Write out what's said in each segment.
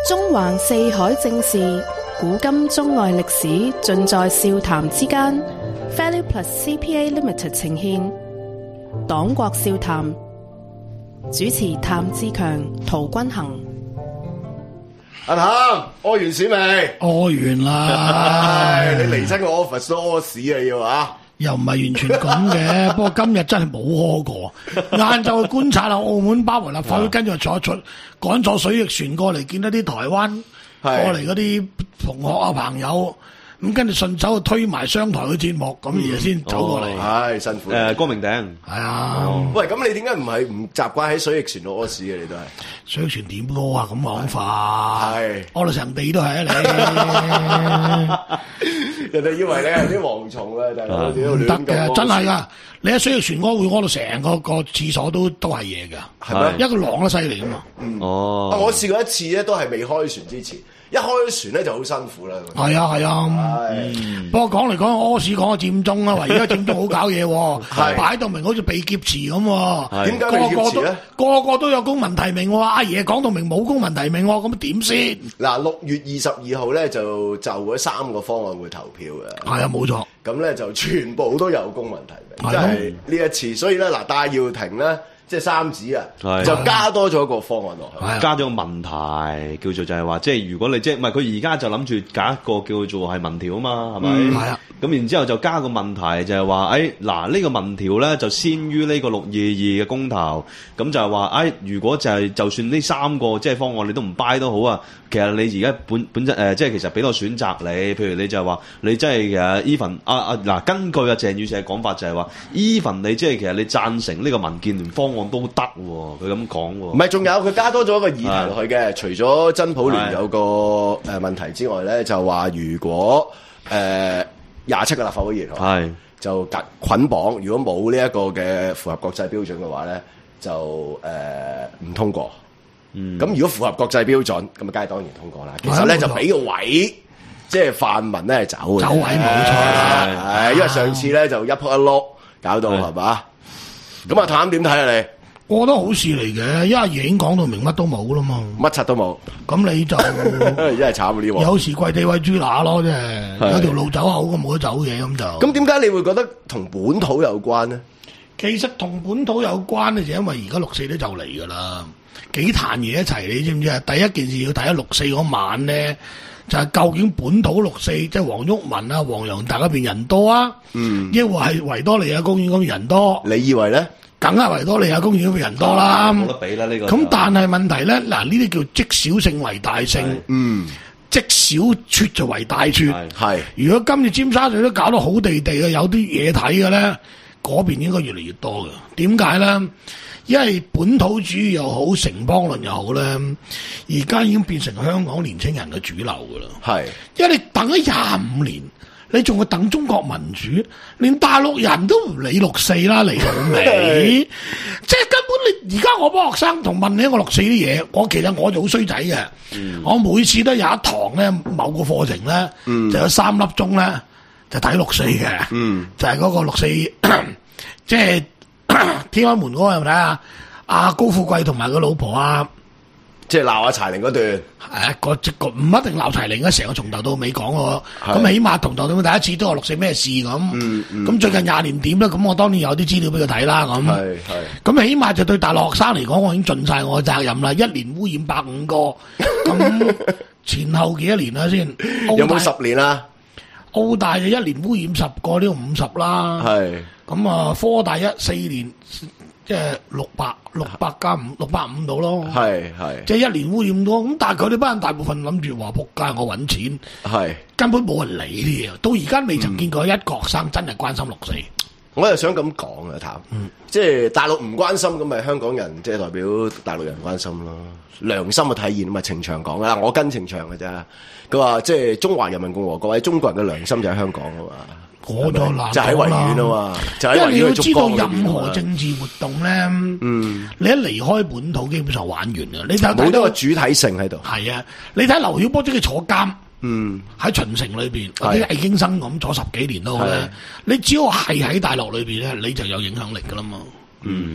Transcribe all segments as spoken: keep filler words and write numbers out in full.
中環四海正事，古今中外歷史，盡在笑談之間。Value Plus C P A Limited 呈現黨國笑談，主持譚志強、陶君行。 阿譚，屙完屎未？ 屙完啦！ 你嚟親個 office 都屙屎啊要啊！ 又唔係完全咁嘅，不過今日真係冇屙過。晏晝去觀察下澳門包圍立法會，跟住坐坐趕坐水翼船過嚟，見到啲台灣過嚟嗰啲同學啊朋友，咁跟住順手推埋商台嘅節目，咁而家先走過嚟。 唉，辛苦。 誒，光明頂係啊。 喂，咁你點解唔係唔習慣喺水翼船度屙屎嘅？你都係水翼船點屙啊？咁講法係屙到成地都係啊！你人哋以為你係啲蝗蟲啊，大佬唔得嘅，真係噶！你喺水翼船屙會屙到成個個廁所都都係嘢噶， 係咩？ 一個浪都犀利噶嘛。 哦， 我試過一次咧，都係未開船之前。一開船咧就好辛苦啦。 係啊係啊，不過講嚟講屙屎講個佔中啦，話而家佔中好搞嘢，擺到明好似被劫持咁。 點解被劫持咧？ 個個都有公民提名，阿爺講到明冇公民提名，咁點先？ 嗱，六月二十二號咧就就嗰三個方案會投票嘅。 係啊，冇錯。 咁咧就全部都有公民提名，即係呢一次。所以咧嗱，戴耀廷咧。即係三子啊，就加多咗一個方案落去， 加咗個問題，叫做就係話，即係如果你即係唔係佢而家就諗住搞一個叫做係民調啊嘛，係咪？係啊。咁然之後就加個問題就係話，誒嗱呢個民調咧就先於呢個六二二嘅公投，咁就係話，誒、哎、如果就係、是、就算呢三個即係方案你都唔 buy 都好啊，其實你而家本本質誒、呃、即係其實俾個選擇你，譬如你就係話你真係誒 even 啊啊嗱，根據阿鄭宇碩嘅講法就係話 even 你即係其實你贊成呢個民建聯方案都得喎，佢咁講喎。唔係，仲有佢加多咗一個議題落去嘅，除咗真普聯有個誒問題之外咧，就話如果誒廿七個立法會議員係就捆綁，如果冇呢一個嘅符合國際標準嘅話咧，就誒唔、呃、通過。嗯，咁如果符合國際標準，咁啊梗係當然通過啦。其實咧就俾個位，即係泛民咧走嘅。 走位冇錯啦， 係因為上次咧就一仆一碌搞到係嘛。咁啊，譚點睇啊你？ 我覺得好事嚟嘅，因為阿爺已經講到明乜都冇啦嘛， 乜柒都冇。 咁你就真係慘呢喎！ 有時跪地餵豬乸咯，即係有條路走口咁冇得走嘅咁就。 咁點解你會覺得同本土有關呢？ 其實同本土有關咧，就因為而家六四都就嚟噶啦，幾壇嘢一齊，你知唔知啊？第一件事要睇下六四嗰晚咧，就係、是、究竟本土六四即係黃毓民啊、黃洋達嗰邊人多啊，嗯，抑或係維多利亞公園嗰邊人多？你以為咧？ 梗係維多利亞公園嗰邊人多啦， 冇得比啦呢個。 咁但係問題咧，嗱呢啲叫積小勝為大勝，嗯，積小撮就為大撮，係。如果今次尖沙咀都搞到好地地嘅，有啲嘢睇嘅咧，嗰邊應該越嚟越多嘅。點解咧？因為本土主義又好，城邦論又好咧，而家已經變成香港年青人嘅主流噶啦。係，因為你等咗廿五年。你仲會等中國民主，連大陸人都唔理六四啦，嚟到尾，即係根本你而家我幫學生同問你一個六四啲嘢，我其實我就好衰仔嘅，嗯、我每次都有一堂咧，某個課程咧，嗯、就有三粒鐘咧，就睇六四嘅，嗯、就係嗰個六四，即係天安門嗰個係咪啊？阿高富貴同埋個老婆啊。 即係鬧阿柴玲嗰段， 係個即個唔一定鬧柴玲啊！成個從頭到尾講喎，咁起碼從頭到尾第一次都話六四咩事咁。咁、嗯嗯、最近廿年點咧？咁我當然有啲資料俾佢睇啦。咁係係，咁起碼就對大陸學生嚟講，我已經盡晒我嘅責任啦。一年污染百五個，咁前後幾多年啦先？ 有冇十年啊？ 澳大就一年污染十個，呢個五十啦。係咁啊，科大一四年。即係六百六百加五六百五度咯，係係，即係一年污染多咁，但係佢哋班人大部分諗住話仆街，我揾錢，係根本冇人理啲嘢，到而家未曾見過一個學生真係關心六四。 我又想咁講啊，譚，嗯、即係大陸唔關心咁，咪香港人即係代表大陸人關心咯，良心嘅體現啊嘛，程翔講噶啦，我跟程翔嘅啫，佢話即係中華人民共和國喺中國人嘅良心就喺香港啊嘛。我就難就喺維園啊嘛，就因為你要知道任何政治活動咧，嗯，你一離開本土，基本上玩完噶。你睇冇咗個主體性喺度。係啊，你睇劉曉波即係坐監，嗯，喺秦城裏邊或者魏京生咁坐十幾年都好咧。你只要係喺大陸裏邊咧，你就有影響力噶啦嘛。嗯，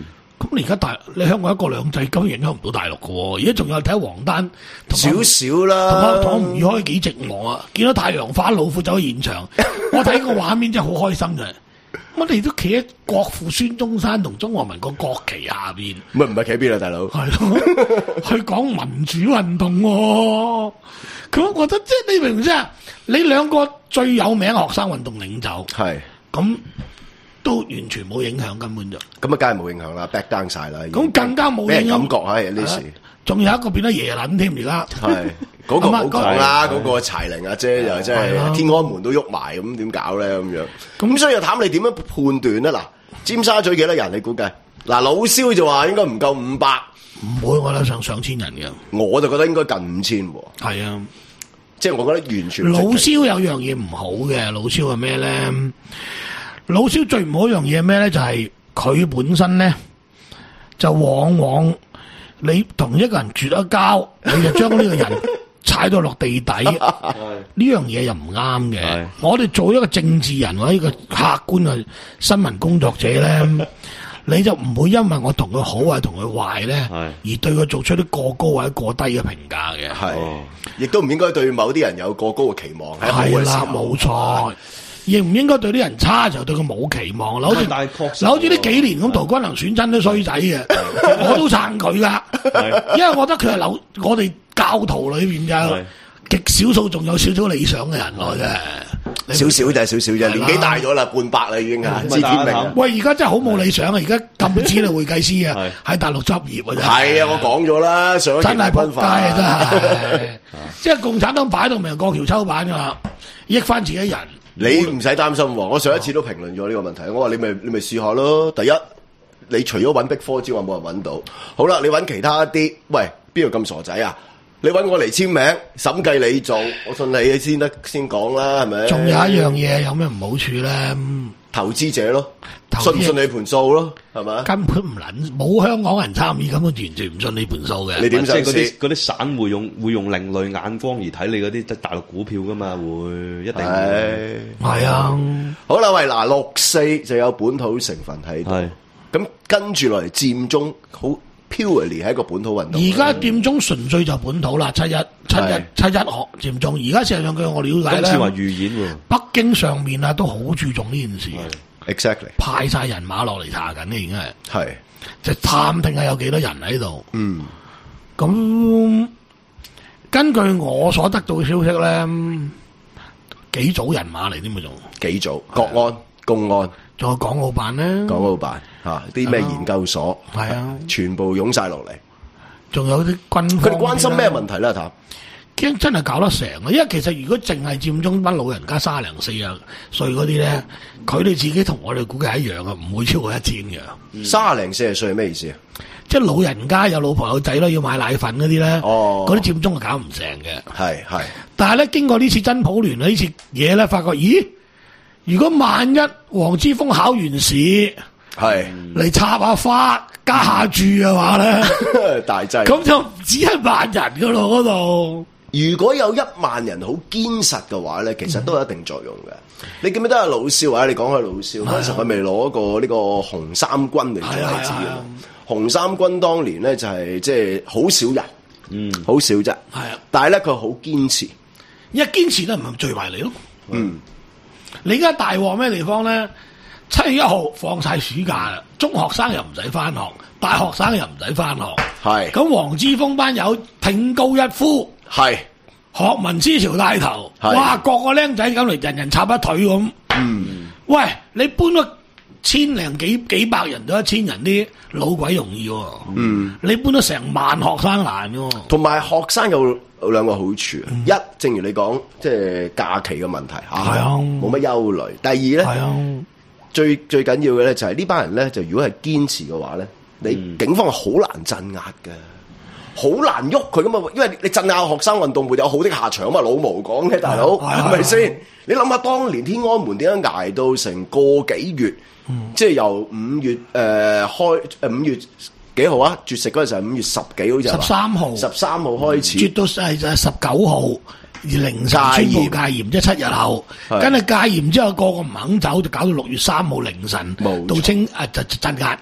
咁你而家大你香港一國兩制根本影響唔到大陸嘅喎，而家仲有睇黃丹少少啦， 同埋吳宇開幾寂寞啊！見到太陽花老虎走去現場，我睇個畫面真係好開心嘅。我哋都企喺國父孫中山同中華民國國旗下邊， 唔係唔係企邊啊，大佬？ 係咯，去講民主運動喎。咁我覺得即係你明唔明啫？你兩個最有名學生運動領袖， 係咁。都完全冇影響，根本就咁啊，梗係冇影響啦 ，back down 晒啦。 咁更加冇影響， 感覺係呢時。 仲有一個變得耶撚添，而家係嗰個冇講啦，嗰個柴玲阿姐又真係天安門都喐埋，咁點搞咧咁樣？咁所以又談你點樣判斷咧？嗱，尖沙咀幾多人？你估計？嗱，老蕭就話應該唔夠五百， 唔會，我覺得上上千人嘅。 我就覺得應該近五千。係啊， 即係我覺得完全。 老蕭有樣嘢唔好嘅，老蕭係咩咧？老蕭最唔好一樣嘢咩咧？就係、是、佢本身咧，就往往你同一個人絕咗交，你就將呢個人踩到落地底，呢樣嘢又唔啱嘅。我哋做一個政治人或者一個客觀嘅新聞工作者咧，你就唔會因為我同佢好或者同佢壞咧，而對佢做出啲過高或者過低嘅評價嘅。係， 亦都唔應該對某啲人有過高嘅期望。 係啦，冇錯。亦唔應該對啲人差就對佢冇期望，好似嗱，好似呢幾年咁，陶君行選親都衰仔嘅，我都撐佢噶，因為我覺得佢係扭我哋教徒裏邊嘅極少數仲有少少理想嘅人來嘅， 少少就係少少啫，年紀大咗啦，半百啦已經啊，知天命。 喂，而家真係好冇理想啊！而家禁止你會計師啊，喺大陸執業啊， 係啊，我講咗啦，上真係撲街啊，真係，即係共產黨擺到明過橋抽板噶啦，益翻自己人。 你唔使擔心喎，我上一次都評論咗呢個問題。我話你咪你咪試下咯。第一，你除咗揾Big Four之外，冇人揾到。好啦，你揾其他啲，喂，邊度咁傻仔啊？你揾我嚟簽名，審計你做，我信你先得先講啦，係咪？ 仲有一樣嘢，有咩唔好處咧？ 投資者咯，信唔信你盤數咯，係咪？ 根本唔撚，冇香港人參與，根本完全唔信你盤數嘅。 你點想？ 即係嗰啲嗰啲散戶用會用另類眼光而睇你嗰啲大陸股票噶嘛？會一定係係啊！ 好啦，喂，嗱，六四就有本土成分喺度，咁跟住落嚟佔中好 purely 係一個本土運動。 而家佔中純粹就本土啦，七一七一七一學佔中。而家事實上據我了解咧， 今次話預演喎， 北京上面啊都好注重呢件事。 Exactly， 派晒人馬落嚟查緊嘅，已經係係就探聽下有幾多人喺度。 嗯， 咁根據我所得到嘅消息咧，幾組人馬嚟添咪仲？ 幾組？國安、公安， 仲有港澳辦咧？ 港澳辦嚇啲咩研究所係啊， 全部湧晒落嚟。 仲有啲軍， 佢哋關心咩問題咧？譚？ 驚真係搞得成啊！因為其實如果淨係佔中班老人家三零四啊歲嗰啲咧，佢哋自己同我哋估計一樣啊，唔會超過一千嘅。 三零四歲係咩意思啊？ 即係老人家有老婆有仔啦，要買奶粉嗰啲咧， 哦， 嗰啲佔中係搞唔成嘅。 係係。 但係咧，經過呢次真普聯呢次嘢咧，發覺咦，如果萬一黃之鋒考完試係嚟插下花加下注嘅話咧， 大劑咁就唔止一萬人噶咯嗰度。 如果有一萬人好堅實嘅話咧，其實都有一定作用嘅。嗯、你記唔記得阿老少啊？你講開老少嗰陣時，佢未攞過呢個紅三軍嚟做例子嘅。紅三軍當年咧就係即係好少人，嗯，好少啫。係啊，但係咧佢好堅持， 一堅持都唔係聚埋嚟咯。 嗯， 你而家大鑊咩地方咧？七月一號放晒暑假啦，中學生又唔使翻學，大學生又唔使翻學。係咁，黃之鋒班友挺高一呼。係學民思潮帶頭，哇！個個僆仔咁嚟，人人插一腿咁。嗯，喂，你搬個千零幾幾百人到一千人啲老鬼容易喎。嗯，你搬咗成萬學生難喎。 同埋學生有兩個好處，嗯、一正如你講，即係假期嘅問題嚇，係啊，冇乜憂慮。第二咧，係啊，最最緊要嘅咧就係呢班人咧，就如果係堅持嘅話咧，你警方係好難鎮壓嘅。好難喐佢噶嘛，因為你鎮壓學生運動會有好的下場嘛，老毛講嘅大佬係咪先？你諗下當年天安門點樣捱到成個幾月，嗯、即係由五月誒、呃、開誒五月幾號啊？絕食嗰陣時係五月十幾好似係十三號， 十三號開始， 絕到係就係十九號凌晨宣布戒嚴，即係七日後，跟住戒嚴之後個個唔肯走，就搞到六月三號凌晨到清啊就鎮壓。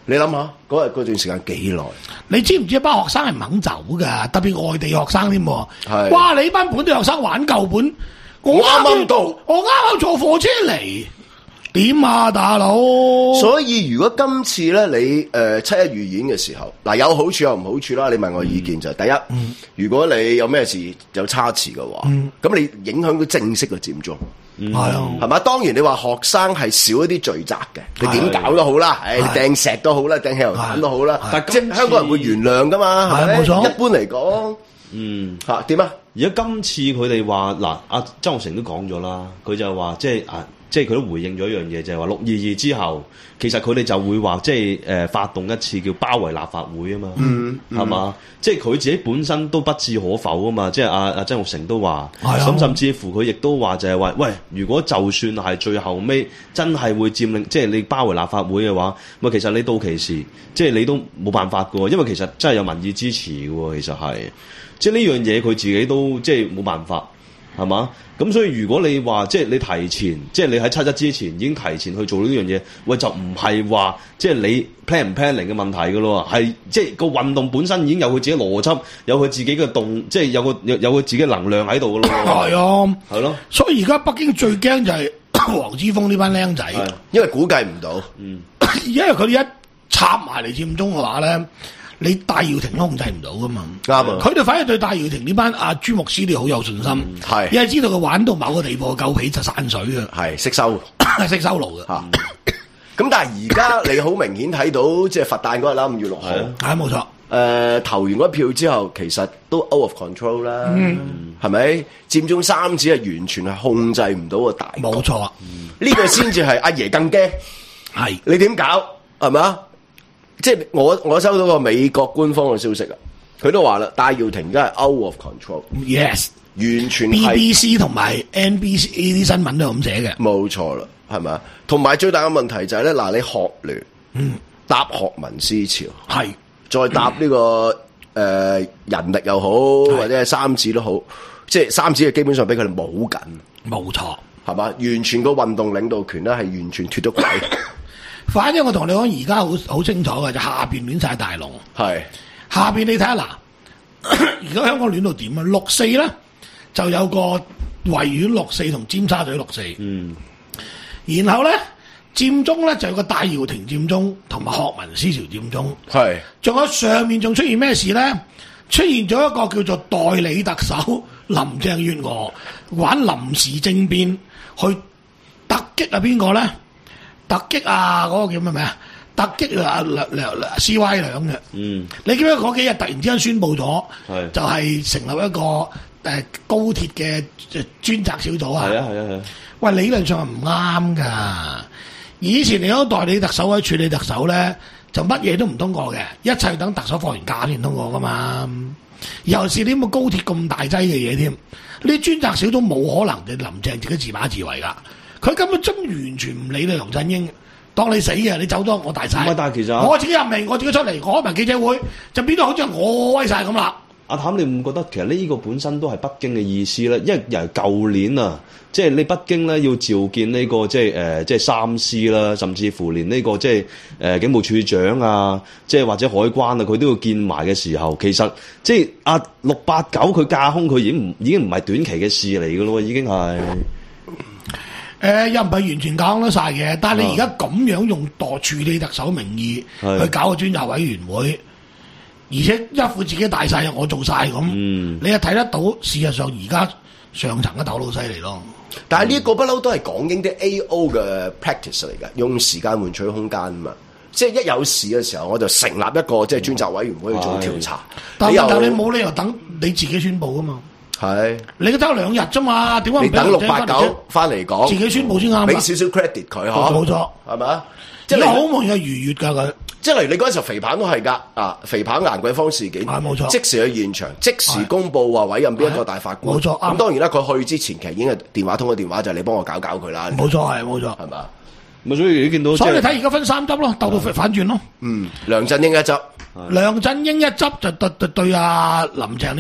你諗下嗰日嗰段時間幾耐？ 你知唔知一班學生係唔肯走㗎？特別外地學生添喎。 係哇！你班本地學生玩舊本， 我啱啱到， 我啱啱坐火車嚟，點啊大佬？ 所以如果今次咧你誒、呃、七一預演嘅時候，嗱有好處有唔好處啦。你問我意見就係、是、第一，嗯、如果你有咩事有差池嘅話，咁、嗯、你影響到正式嘅佔中。 係啊， 係嘛？當然你話學生係少一啲聚集嘅，你點搞都好啦，誒掟石都好啦，掟汽油彈都好啦，但係即係香港人會原諒噶嘛，係咪？冇錯。一般嚟講，嗯嚇點啊？ 而家今次佢哋話嗱，阿曾鈺成都講咗啦，佢就話即係啊。即係佢都回應咗一樣嘢，就係話六二二之後，其實佢哋就會話即係誒、呃、發動一次叫包圍立法會啊嘛，係、嗯嗯、嘛？即係佢自己本身都不置可否啊嘛。即係阿阿曾鈺成都話，咁、嗯、甚至乎佢亦都話就係話，喂，如果就算係最後尾真係會佔領，即係你包圍立法會嘅話，咁其實你到期時，即係你都冇辦法㗎喎，因為其實真係有民意支持㗎喎，其實係，即係呢樣嘢佢自己都即係冇辦法。係嘛？咁所以如果你話即係你提前，即係你喺七一之前已經提前去做呢樣嘢，喂就唔係話即係你 plan 唔 planning 嘅問題㗎咯，係即係個運動本身已經有佢自己邏輯，有佢自己嘅動，即係有個有有佢自己能量喺度㗎咯。係啊， 係咯。 所以而家北京最驚就係黃之鋒呢班僆仔， 因為估計唔到，嗯， 因為佢哋一插埋嚟佔中嘅話咧。你戴耀廷都控制唔到噶嘛？啱啊！佢哋反而對戴耀廷呢班阿朱牧師哋好有信心，係、嗯，因為知道佢玩到某個地步夠皮就散水嘅， 係識收， 識收爐嘅。嚇、嗯！ 咁但係而家你好明顯睇到，即係佛誕嗰日啦，五月六號， 係冇錯。誒、 呃，投完嗰票之後，其實都 out of control 啦，係咪、嗯？佔中三子係完全係控制唔到個大局， 冇錯。呢、 嗯、個先至係阿爺更驚，係你點搞係咪？即係我我收到個美國官方嘅消息啊，佢都話啦，戴耀廷而家係 out of control，yes， 完全係 B B C 同埋 N B C 呢啲新聞都係咁寫嘅， 冇錯啦，係咪？同埋最大嘅問題就係、是、咧，嗱，你學聯，嗯，搭學民思潮，係，再搭呢、這個誒、呃、人力又好，或者係三子都好，即係三子係基本上俾佢哋冇緊， 冇錯，係嘛？完全個運動領導權咧係完全脫咗軌。 反正我同你講，而家好好清楚嘅就下邊亂晒大龍，係下邊你睇下嗱，而家香港亂到點啊？六四咧就有個維園六四同尖沙咀六四，嗯，然後咧佔中咧就有個戴耀廷佔中同埋學民思潮佔中，係，仲有上面仲出現咩事咧？出現咗一個叫做代理特首林鄭月娥玩臨時政變去突擊啊邊個咧？突擊啊！嗰、那個叫咩名啊？突擊啊！梁梁梁 C Y 兩嘅，嗯，你記唔記得嗰幾日突然之間宣佈咗，就係成立一個誒、呃、高鐵嘅專責小組啊？係啊係啊係啊！喂，理論上係唔啱噶。以前你嗰個代理特首或者處理特首咧，就乜嘢都唔通過嘅，一切等特首放完假先通過噶嘛。尤其是啲咁嘅高鐵咁大劑嘅嘢添，呢啲專責小組冇可能嘅林鄭自己自把自為噶。佢根本真完全唔理你梁振英，當你死嘅，你走咗我大晒。但係其實我自己任命，我自己出嚟開埋記者會，就變咗好似我威晒咁啦。 阿譚，你唔覺得其實呢個本身都係北京嘅意思咧？因為由舊年啊，即係你北京咧要召見呢、這個即係誒、呃、即係三司啦，甚至乎連呢、這個即係誒、呃、警務處長啊，即係或者海關啊，佢都要見埋嘅時候，其實即係阿六八九佢架空，佢已經唔已經唔係短期嘅事嚟嘅咯，已經係。 誒、呃，又唔係完全講得晒嘅，但係你而家咁樣用代處理特首名義去搞個專責委員會，而且一副自己大晒，我做晒咁，嗯、你又睇得到，事實上而家上層嘅頭腦犀利咯。 但係呢個不嬲都係港英啲 A O 嘅 practice 嚟嘅，用時間換取空間啊嘛。即係一有事嘅時候，我就成立一個即係專責委員會去做調查。 但係你冇理由等你自己宣佈噶嘛。係，你都得兩日啫嘛？點解唔俾等六八九翻嚟講？ 自己宣佈先啱， 俾少少 credit 佢嗬。 冇錯， 係咪？ 即係好冇有逾越㗎佢。 即係例如你嗰陣時候肥彭都係㗎，啊肥彭蘭桂坊事件， 冇錯， 即時去現場，即時公佈話委任邊一個大法官。 冇錯， 咁當然啦，佢去之前其實已經係電話通咗電話，就係你幫我搞搞佢啦。 冇錯，係冇錯， 係嘛？ 咪所以你見到， 所以你睇而家分三執咯，鬥到反轉咯。 嗯，梁振英一執， 梁振英一執就對對對阿林鄭呢一執。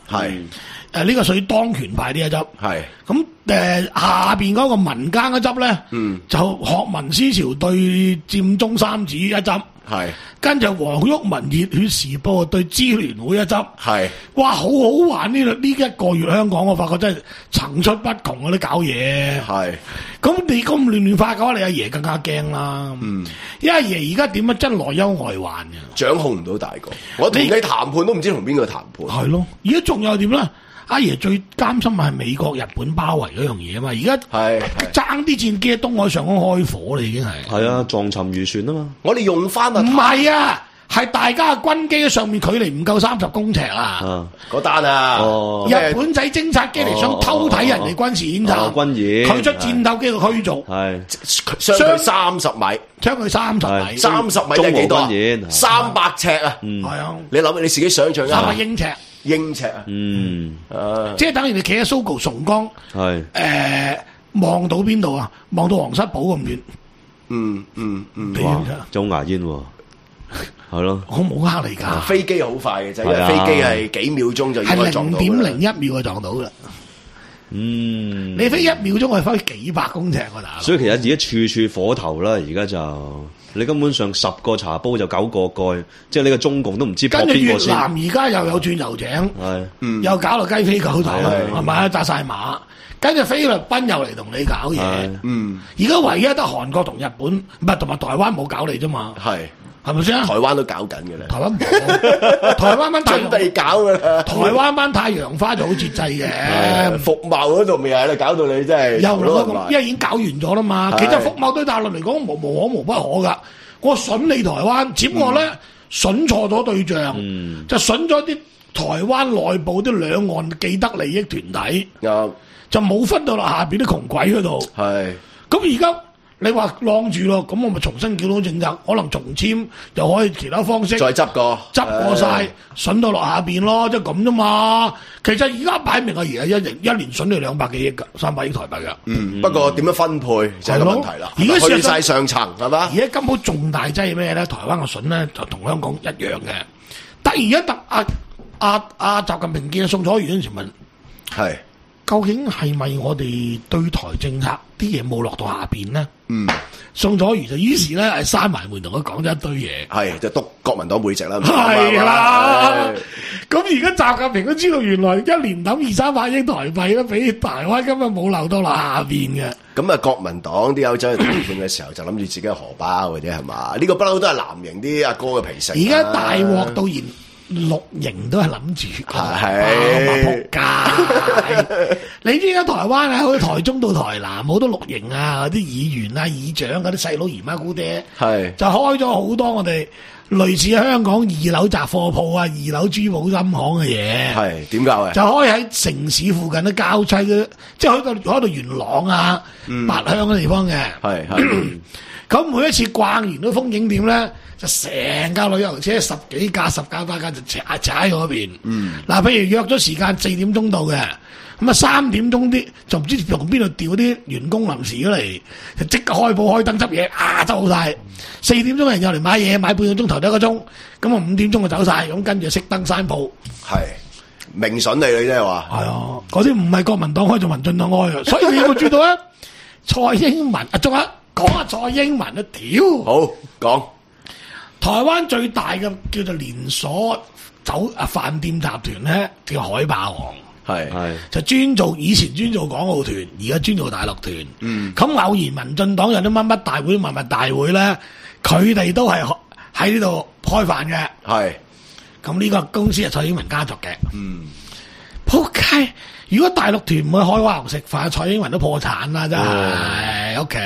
係誒呢個屬於當權派呢一執， 係咁誒下邊嗰個民間嗰執咧，嗯，就學民思潮對佔中三子一執。 係， 跟住黃毓民熱血時報對支聯會一執， 係， 哇，好好玩呢！呢一個月香港我發覺真係層出不窮嗰啲搞嘢，係。咁你咁亂亂發嘅話，你阿爺更加驚啦。嗯，因為阿爺而家點啊，真內憂外患嘅， 掌控唔到大局。我同你談判都唔知同邊個談判。 係咯，而家仲有點咧？阿爺最擔心係美國、日本包圍嗰樣嘢啊嘛，而家係爭啲戰機喺東海上空開火啦，已經係。係啊，撞沉漁船啊嘛。 我哋用翻啊。 唔係啊，係大家嘅軍機喺上面距離唔夠三十公尺啊。 嗰單啊， 哦、日本仔偵察機嚟想偷睇人哋軍事演習， 哦哦、軍演， 佢出戰鬥機嘅驅逐， 係相距三十米， 相距三十米， 三十米即係幾多？三百尺啊！係啊，你諗你自己想象一下， 三百英尺。 英尺啊， 嗯， 啊， 即係等於你企喺蘇豪崇江，係誒望到邊度啊？望到皇室堡咁遠， 嗯嗯嗯， 哇，中牙煙喎，係咯， 我冇呃你㗎， 飛機好快嘅啫，因為飛機係幾秒鐘就應該撞到，係零點零一秒就撞到啦。 嗯， 你飛一秒鐘係飛幾百公尺㗎啦， 所以其實而家處處火頭啦，而家就。你根本上十個茶煲就九個蓋，即係呢個中共都唔知撲邊個先。跟住越南而家又有鑽油井，係，嗯、又搞到雞飛狗走，係咪啊？紮晒馬，跟住菲律賓又嚟同你搞嘢，嗯。而家唯一得韓國同日本，唔係同埋台灣冇搞你啫嘛，係。係咪先？台灣都搞緊嘅啦。 台灣冇，台灣班準備搞嘅啦。 台灣班太陽花就好節制嘅。 服貿嗰度未係啦，搞到你真係。 又咯，因為已經搞完咗啦嘛。其實服貿對大陸嚟講無無可無不可噶。我筍你台灣，只不過咧筍錯咗對象，嗯、就筍咗啲台灣內部啲兩岸既得利益團體，嗯、就冇分到落下邊啲窮鬼嗰度。係。咁而家。你話晾住咯，咁我咪重新檢討政策，可能重簽又可以其他方式再執過， 執過晒，筍到落下邊咯，即係咁啫嘛。其實而家擺明阿爺一年一年筍你兩百幾億噶，三百億台幣噶。嗯， 不過點樣分配就係個問題啦。而家去晒上層係嘛？ 而家根本重大劑係咩咧？台灣嘅筍咧就同香港一樣嘅。突然一突阿阿阿習近平見宋楚瑜嗰陣時問係。究竟係咪我哋對台政策啲嘢冇落到下邊呢？嗯，宋楚瑜就於是咧係閂埋門同佢講咗一堆嘢，係就督國民黨每席啦。係啦，咁而家習近平都知道原來一年抌二三百億台幣咧，俾台灣根本冇留到落下邊嘅。咁啊，國民黨啲友仔去談判嘅時候就諗住自己嘅荷包嘅啫，係嘛？呢個不嬲都係藍營啲阿哥嘅脾性。而家大鑊到現。綠營都係諗住個包嘛仆街，你知而家台灣啊，好似台中到台南好多綠營啊，啲議員啊、議長嗰啲細佬姨媽姑爹，係就開咗好多我哋類似香港二樓雜貨鋪啊、二樓珠寶金行嘅嘢，係點搞嘅？就開喺城市附近啲郊區嘅，即係開到開到元朗啊、嗯、八鄉嘅地方嘅，係係。咁每一次逛完啲風景點咧，就成架旅遊車十幾架、十架、八架就踩踩喺嗰邊。嗯，嗱，譬如約咗時間四點鐘到嘅，咁啊三點鐘啲就唔知從邊度調啲員工臨時咗嚟，就即刻開鋪開燈執嘢，啊執好晒。四點鐘人又嚟買嘢，買半個鐘頭得一個鐘，咁啊五點鐘就走晒，咁跟住熄燈閂鋪。係明筍你你即係話？係啊，嗰啲唔係國民黨開，就民進黨開啊。所以你有冇注意到啊？蔡英文啊，仲有。講下蔡英文啊，屌！好講，台灣最大嘅叫做連鎖酒啊飯店集團咧，叫海霸王，係係就專做以前專做港澳團，而家專做大陸團。嗯，咁偶然民進黨有啲乜乜大會、乜乜大會咧，佢哋都係喺呢度開飯嘅。係，咁呢個公司係蔡英文家族嘅。嗯，仆街！如果大陸團唔去開華豪食飯，蔡英文都破產啦，真係。O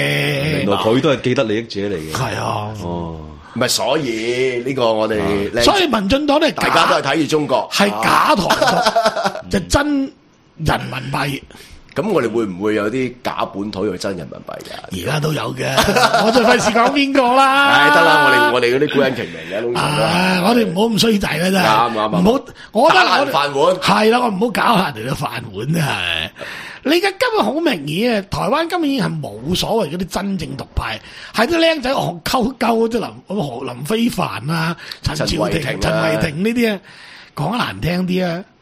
K， 原來佢都係既得利益者嚟嘅。係啊， 哦，唔係，所以呢個我哋， 所以民進黨咧， 大家都係睇住中國， 係假台獨，就真人民幣。 咁我哋會唔會有啲假本土又真人民幣㗎？ 而家都有嘅，我就費事講邊個啦。 唉，得啦，我哋我哋嗰啲古人情嚟嘅，通常都係。 我哋唔好咁衰仔啦，真係。啱啱啱。唔好，我覺得我飯碗係啦，我唔好搞下人哋嘅飯碗係。你而家根本好明顯啊！台灣根本已經係冇所謂嗰啲真正獨派，係啲僆仔學溝溝即係林何林飛帆啊、陳潮廷、陳慧婷呢啲啊，講得難聽啲啊。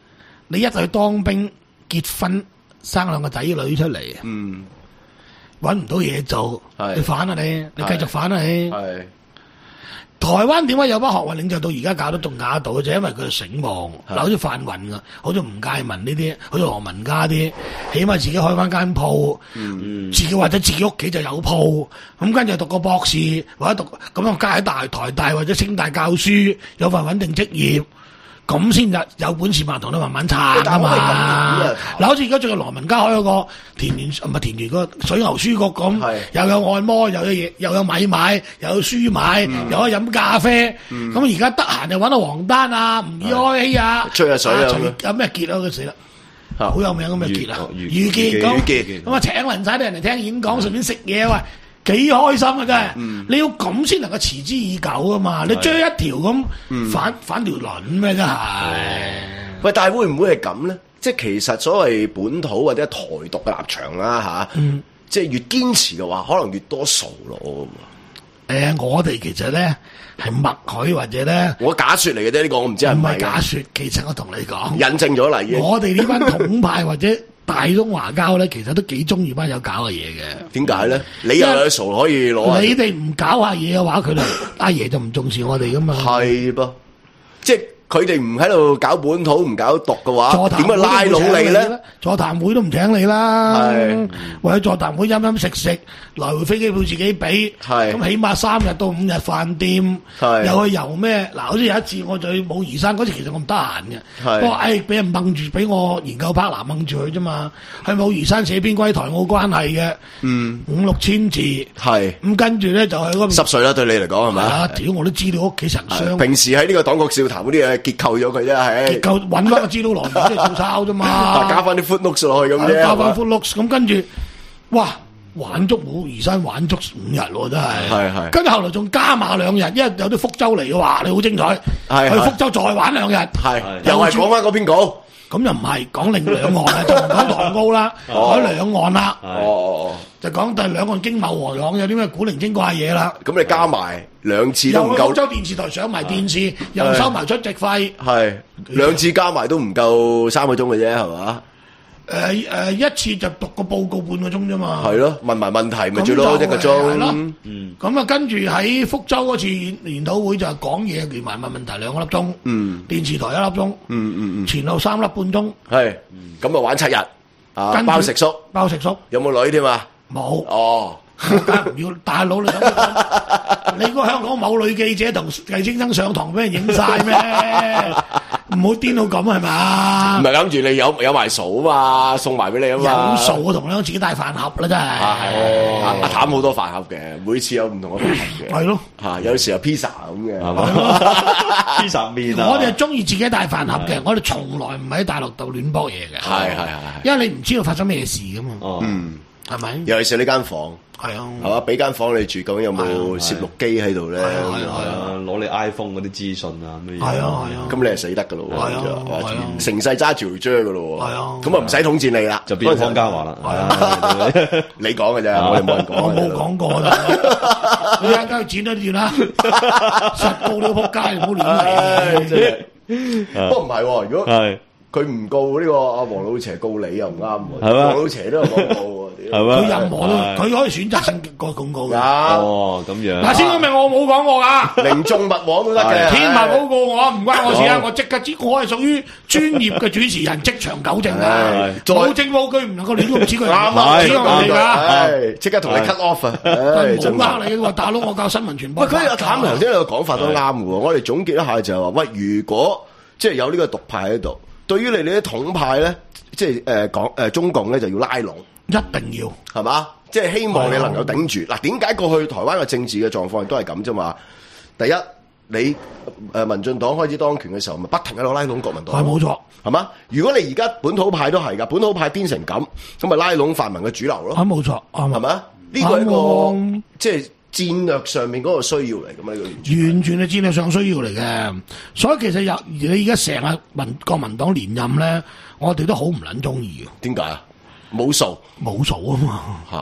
你一去當兵結婚生兩個仔女出嚟， 嗯， 揾唔到嘢做，你反啊你，你繼續反啊你。 係台灣點解有班學運領袖到而家搞得仲搞得到？就因為佢醒目，嗱，好似范雲噶，好似吳介民呢啲，好似羅文嘉啲，起碼自己開翻間鋪，嗯、自己或者自己屋企就有鋪，咁跟住讀個博士或者讀咁樣加喺大台大或者清大教書，有份穩定職業。咁先有有本事嘛，同你慢慢撐啊嘛！嗱，好似而家最近羅文嘉開嗰個田園唔係田園個水牛書局咁，又有按摩，又有嘢，又有米買，又有書買，嗯、又可以飲咖啡。咁而家得閒就揾到黃丹啊、吳爾開希啊、 吹下水啊， 有咩傑啊？佢死啦！好有名咁嘅傑啊，余傑咁咁啊，請勻晒啲人嚟聽演講，順便食嘢喂。幾開心啊！真係，嗯、你要咁先能夠持之以久啊嘛！你追一條咁、嗯、反反條輪咩真係？ 喂，但係會唔會係咁咧？即係其實所謂本土或者台獨嘅立場啦吓，嗯、即係越堅持嘅話，可能越多數咯。誒、 呃，我哋其實咧係默許或者咧， 我假說嚟嘅啫，呢、這個我唔知係唔係假說。其實我同你講， 印證咗嚟嘅。 我哋呢班統派或者。大中華膠咧，其實都幾中意班友搞嘅嘢嘅。點解咧？你又有數可以攞？ 你哋唔搞下嘢嘅話，佢哋阿爺就唔重視我哋噶嘛。 係噃，即係佢哋唔喺度搞本土，唔搞獨嘅話，點樣拉攏你咧？ 座談會都唔請你啦。係，或者座談會飲飲食食，來回飛機票自己俾。係，咁起碼三日到五日飯店。係，又去遊咩？嗱，好似有一次我就去武夷山嗰次，其實我唔得閒嘅。係，不過誒俾人掹住，俾我研究 partner 掹住佢啫嘛。去武夷山寫篇歸台冇關係嘅。嗯，五六千字。係，咁跟住咧就喺嗰邊。濕碎啦，對你嚟講係咪啊？ 屌，我都知你屋企神傷。 平時喺呢個黨國笑談嗰啲嘢結構咗佢啫，係。結構揾翻個資料來源，即係照抄啫嘛。 加翻啲 footnotes 落去咁啫。 加翻 footnotes，咁跟住，哇！玩足武夷山玩足五日喎，真係。係係。跟住後來仲加碼兩日，因為有啲福州嚟嘅話，你好精彩。係。去福州再玩兩日。係。 又係講翻嗰篇稿。 咁又唔係講另兩岸啦，就唔講唐澳啦，講兩岸啦。哦哦哦。就講第兩岸經貿和港有啲咩古靈精怪嘢啦。 咁你加埋兩次都唔夠。又福州電視台上埋電視，又收埋出席費。係。兩次加埋都唔夠三個鐘嘅啫，係嘛？ 誒誒，一次就讀個報告半個鐘啫嘛。係咯， 問埋問題咪最多一個鐘。係咯， 嗯。咁啊，跟住喺福州嗰次研討會就係講嘢，連埋問問題兩個粒鐘。嗯。電視台一粒鐘。嗯嗯嗯。前後三粒半鐘。係。咁啊玩七日。啊。包食宿。 包食宿。 有冇女添啊？ 冇。 哦。 梗係唔要大佬，你你估香港某女記者同魏清生上堂俾人影晒咩？唔好癲到咁係嘛？ 唔係諗住你有有埋數啊嘛，送埋俾你啊嘛。 有數同你自己帶飯盒啦，真係。 啊係，阿譚好多飯盒嘅，每次有唔同嘅飯盒嘅。 係咯， 嚇有時有 pizza 咁嘅，係嘛 ？pizza 麵啊！ 我哋係中意自己帶飯盒嘅，我哋從來唔喺大陸度亂搏嘢嘅。 係係係， 因為你唔知道發生咩事噶嘛。 嗯， 係咪？ 尤其是呢間房。係啊，係嘛？俾間房你住，究竟有冇攝錄機喺度咧？係啊，攞你 iPhone 嗰啲資訊啊，咩嘢？ 係啊係啊， 咁你係死得噶咯喎！ 係啊， 成世揸住條啫噶咯喎！係啊，咁啊唔使統戰你啦， 就變方家華啦。係啊， 你講嘅啫，我哋冇人講。 我冇講過啦，你而家去剪咗段啦，實告你仆街，唔好亂嚟。 不過唔係，如果係。佢唔告呢個阿黃老邪告你又唔啱喎，黃老邪都有廣告喎， 佢任何都佢可以選擇性個廣告㗎。 哦，咁樣。 嗱，先講明我冇講過㗎， 寧縱勿枉都得嘅。 天物好過我，唔關我事啊！我即刻知，我係屬於專業嘅主持人，即場糾正啊！冇證冇據唔能夠亂咁指佢。啱啊，指我哋㗎， 即刻同你 cut off 啊！ 冇呃你，話大佬我教新聞傳播。 喂，佢阿譚頭先有個講法都啱嘅喎，我哋總結一下就係話，喂，如果即係有呢個獨派喺度。對於你哋啲統派咧，即係誒講誒中共咧就要拉攏， 一定要係嘛？即係希望你能夠頂住。嗱，點解過去台灣嘅政治嘅狀況都係咁啫嘛？第一，你誒民進黨開始當權嘅時候，咪不停喺度拉攏國民黨， 係冇錯， 係嘛？如果你而家本土派都係㗎，本土派癲成咁，咁咪拉攏泛民嘅主流咯， 係冇錯， 係嘛？呢個係一個即係。戰略上面嗰個需要嚟㗎嘛？呢個完全係戰略上需要嚟嘅，所以其實有你而家成日民國民黨連任咧，我哋都好唔撚中意嘅。 點解啊？冇數， 冇數啊嘛嚇！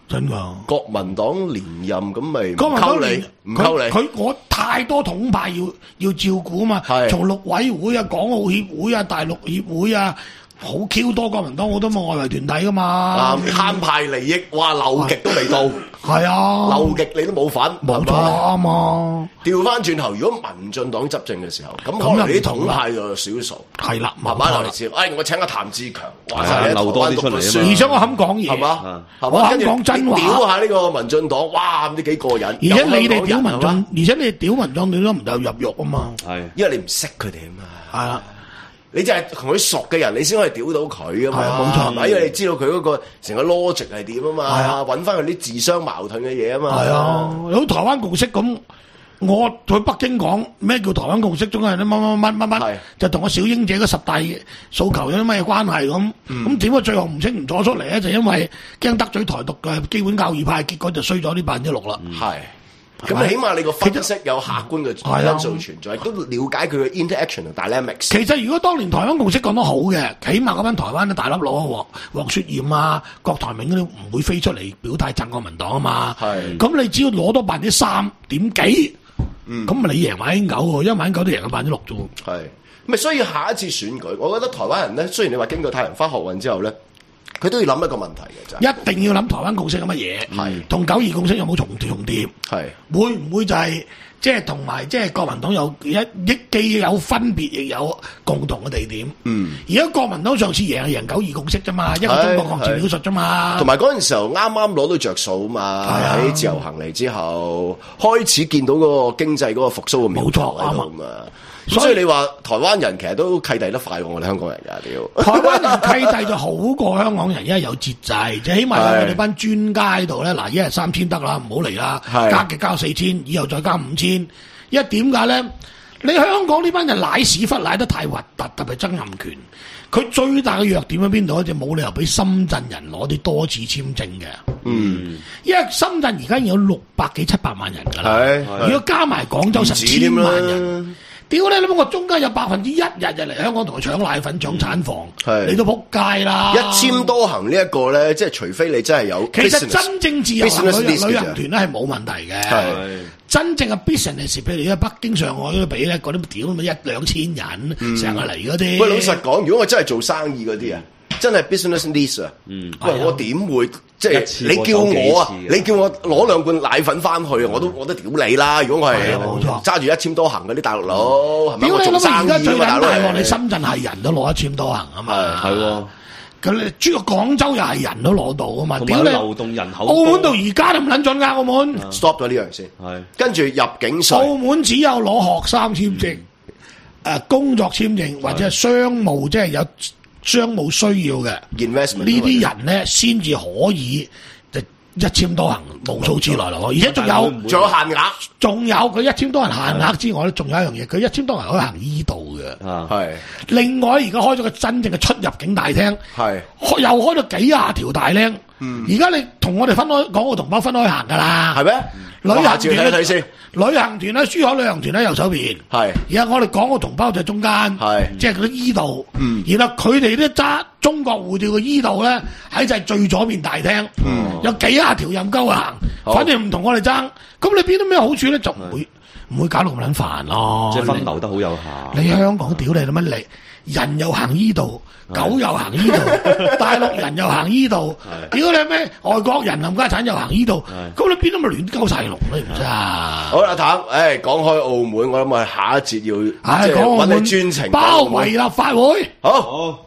真噶。 國民黨連任咁咪國民黨連唔溝你， 佢我太多統派要要照顧啊嘛。從陸委會啊、港澳協會啊、大陸協會啊。好 Q 多國民黨好多冇外圍團體噶嘛， 慳派利益，哇漏極都未到， 係啊， 漏極你都冇份， 冇錯啊嘛。 調翻轉頭，如果民進黨執政嘅時候，咁可能啲統派就少數，係啦，慢慢嚟先。哎，我請阿譚志強，話晒你留多啲出嚟啊嘛。而且我肯講嘢， 係嘛， 我肯講真話， 屌下呢個民進黨，哇唔知幾過癮。而且你哋屌民進，而且你哋屌民進，你都唔夠入肉啊嘛。 係，因為你唔識佢哋啊嘛。 係啊。 你真係同佢熟嘅人，你先可以屌到佢啊嘛， 冇錯， 因為你知道佢嗰個成個 logic 係點啊嘛，揾翻佢啲自相矛盾嘅嘢啊嘛。係啊， 有台灣共識咁，我去北京講咩叫台灣共識，總係乜乜乜乜乜，就同我小英姐嗰十大訴求有啲咩關係咁？咁點解最後唔清唔楚出嚟咧？就因為驚得罪台獨嘅基本教義派，結果就衰咗呢百分之六啦。 係。咁起碼你個分析有客觀嘅因素存在，都了解佢嘅 interaction 同 dynamics。 其實如果當年台灣共識講得好嘅，起碼嗰班台灣嘅大粒佬黃黃雪艷啊、郭台銘嗰啲唔會飛出嚟表態撐國民黨啊嘛。係。咁你只要攞多百分之三點幾，咁咪你贏馬英九喎，因為馬英九都贏咗百分之六啫喎。係。咪所以下一次選舉，我覺得台灣人咧，雖然你話經過太陽花學運之後咧。佢都要諗一個問題嘅，就一定要諗台灣共識係乜嘢，係同九二共識有冇重重疊，係會唔會就係即係同埋即係國民黨有一亦既有分別，亦有共同嘅地點。嗯，而家國民黨上次贏係贏九二共識啫嘛，一個中國國情表述啫嘛。同埋嗰陣時候啱啱攞到着數啊嘛，喺自由行嚟之後，開始見到嗰個經濟嗰個復甦嘅苗頭喺度嘛。所以你話台灣人其實都契弟得快過我哋香港人㗎，屌！台灣人契弟就好過香港人，因為有節制，即係起碼有我哋班專家喺度咧。嗱，一日三千得啦，唔好嚟啦，加嘅交四千，以後再加五千。因為點解咧？你香港呢班人奶屎忽奶得太核突，特別曾蔭權，佢最大嘅弱點喺邊度？就冇理由俾深圳人攞啲多次簽證嘅。嗯，因為深圳而家有六百幾七百萬人㗎啦，如果加埋廣州成千萬人。屌你！諗我中間有百分之一日就嚟香港同佢搶奶粉、搶產房，嗯、你都仆街啦！一簽多行呢一個咧，即係除非你真係有，其實真正自由行旅旅行團咧係冇問題嘅。係真正嘅 business，譬如而家北京、上海嗰啲比咧，嗰啲屌咁一兩千人成日嚟嗰啲。喂、嗯，老實講，如果我真係做生意嗰啲啊，真係 business needs 啊，嗯，喂，我點會即係你叫我啊？你叫我攞兩罐奶粉翻去，我都我都屌你啦！如果我係揸住一簽多行嗰啲大陸佬，係咪？我做生意啊嘛，大佬。你深圳係人都攞一簽多行啊嘛，係喎。咁你珠個廣州又係人都攞到啊嘛，屌你！流動人口，澳門到而家都唔撚準㗎，澳門 stop 咗呢樣先。係跟住入境稅，澳門只有攞學生簽證、誒工作簽證或者係商務，即係有商務需要嘅 investment 呢啲人咧，先至可以就一簽多行無數次來來，而且仲有仲有限額，仲有佢一簽多行限額之外咧，仲有一樣嘢，佢一簽多行可以行依度嘅。啊，係。另外而家開咗個真正嘅出入境大廳，係又開咗幾廿條大廳。嗯，而家你同我哋分開港澳同胞分開行噶啦，係咩？旅行團睇睇先，旅行團咧，珠海旅行團喺右手邊，係。而家我哋港澳同胞就中間，係，即係嗰啲依度。嗯，然後佢哋咧揸中國護照嘅依度咧，喺就係最左邊大廳。嗯，有幾廿條任鳩行，反正唔同我哋爭。咁你變到咩好處咧？就唔會唔會搞到咁撚煩咯。即係分流得好有效。你香港屌你乜你？人又行依度，狗又行依度，大陸人又行依度，屌你咩？外國人冚家產又行依度，咁你邊度咪亂鳩晒龍咧？唔知啊！好啦，譚，誒，講開澳門，我諗我下一節要即係揾你專程包圍立法會。好，好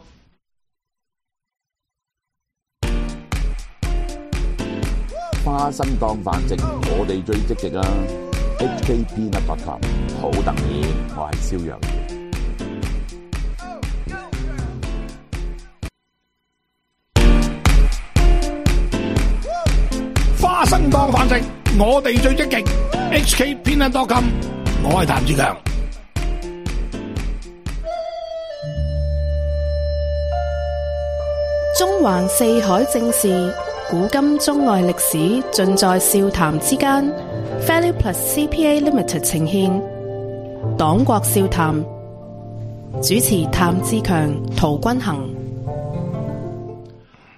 花生當飯食，我哋最積極啊 ！H K Peanut Butter 好特別，我係蕭陽。 花生當飯食，我哋最積極。H K Peanut dot com， 我係譚志強。 中環四海正事，古今中外歷史，盡在笑談之間。Value Plus C P A Limited 呈獻，黨國笑談，主持譚志強、陶君行。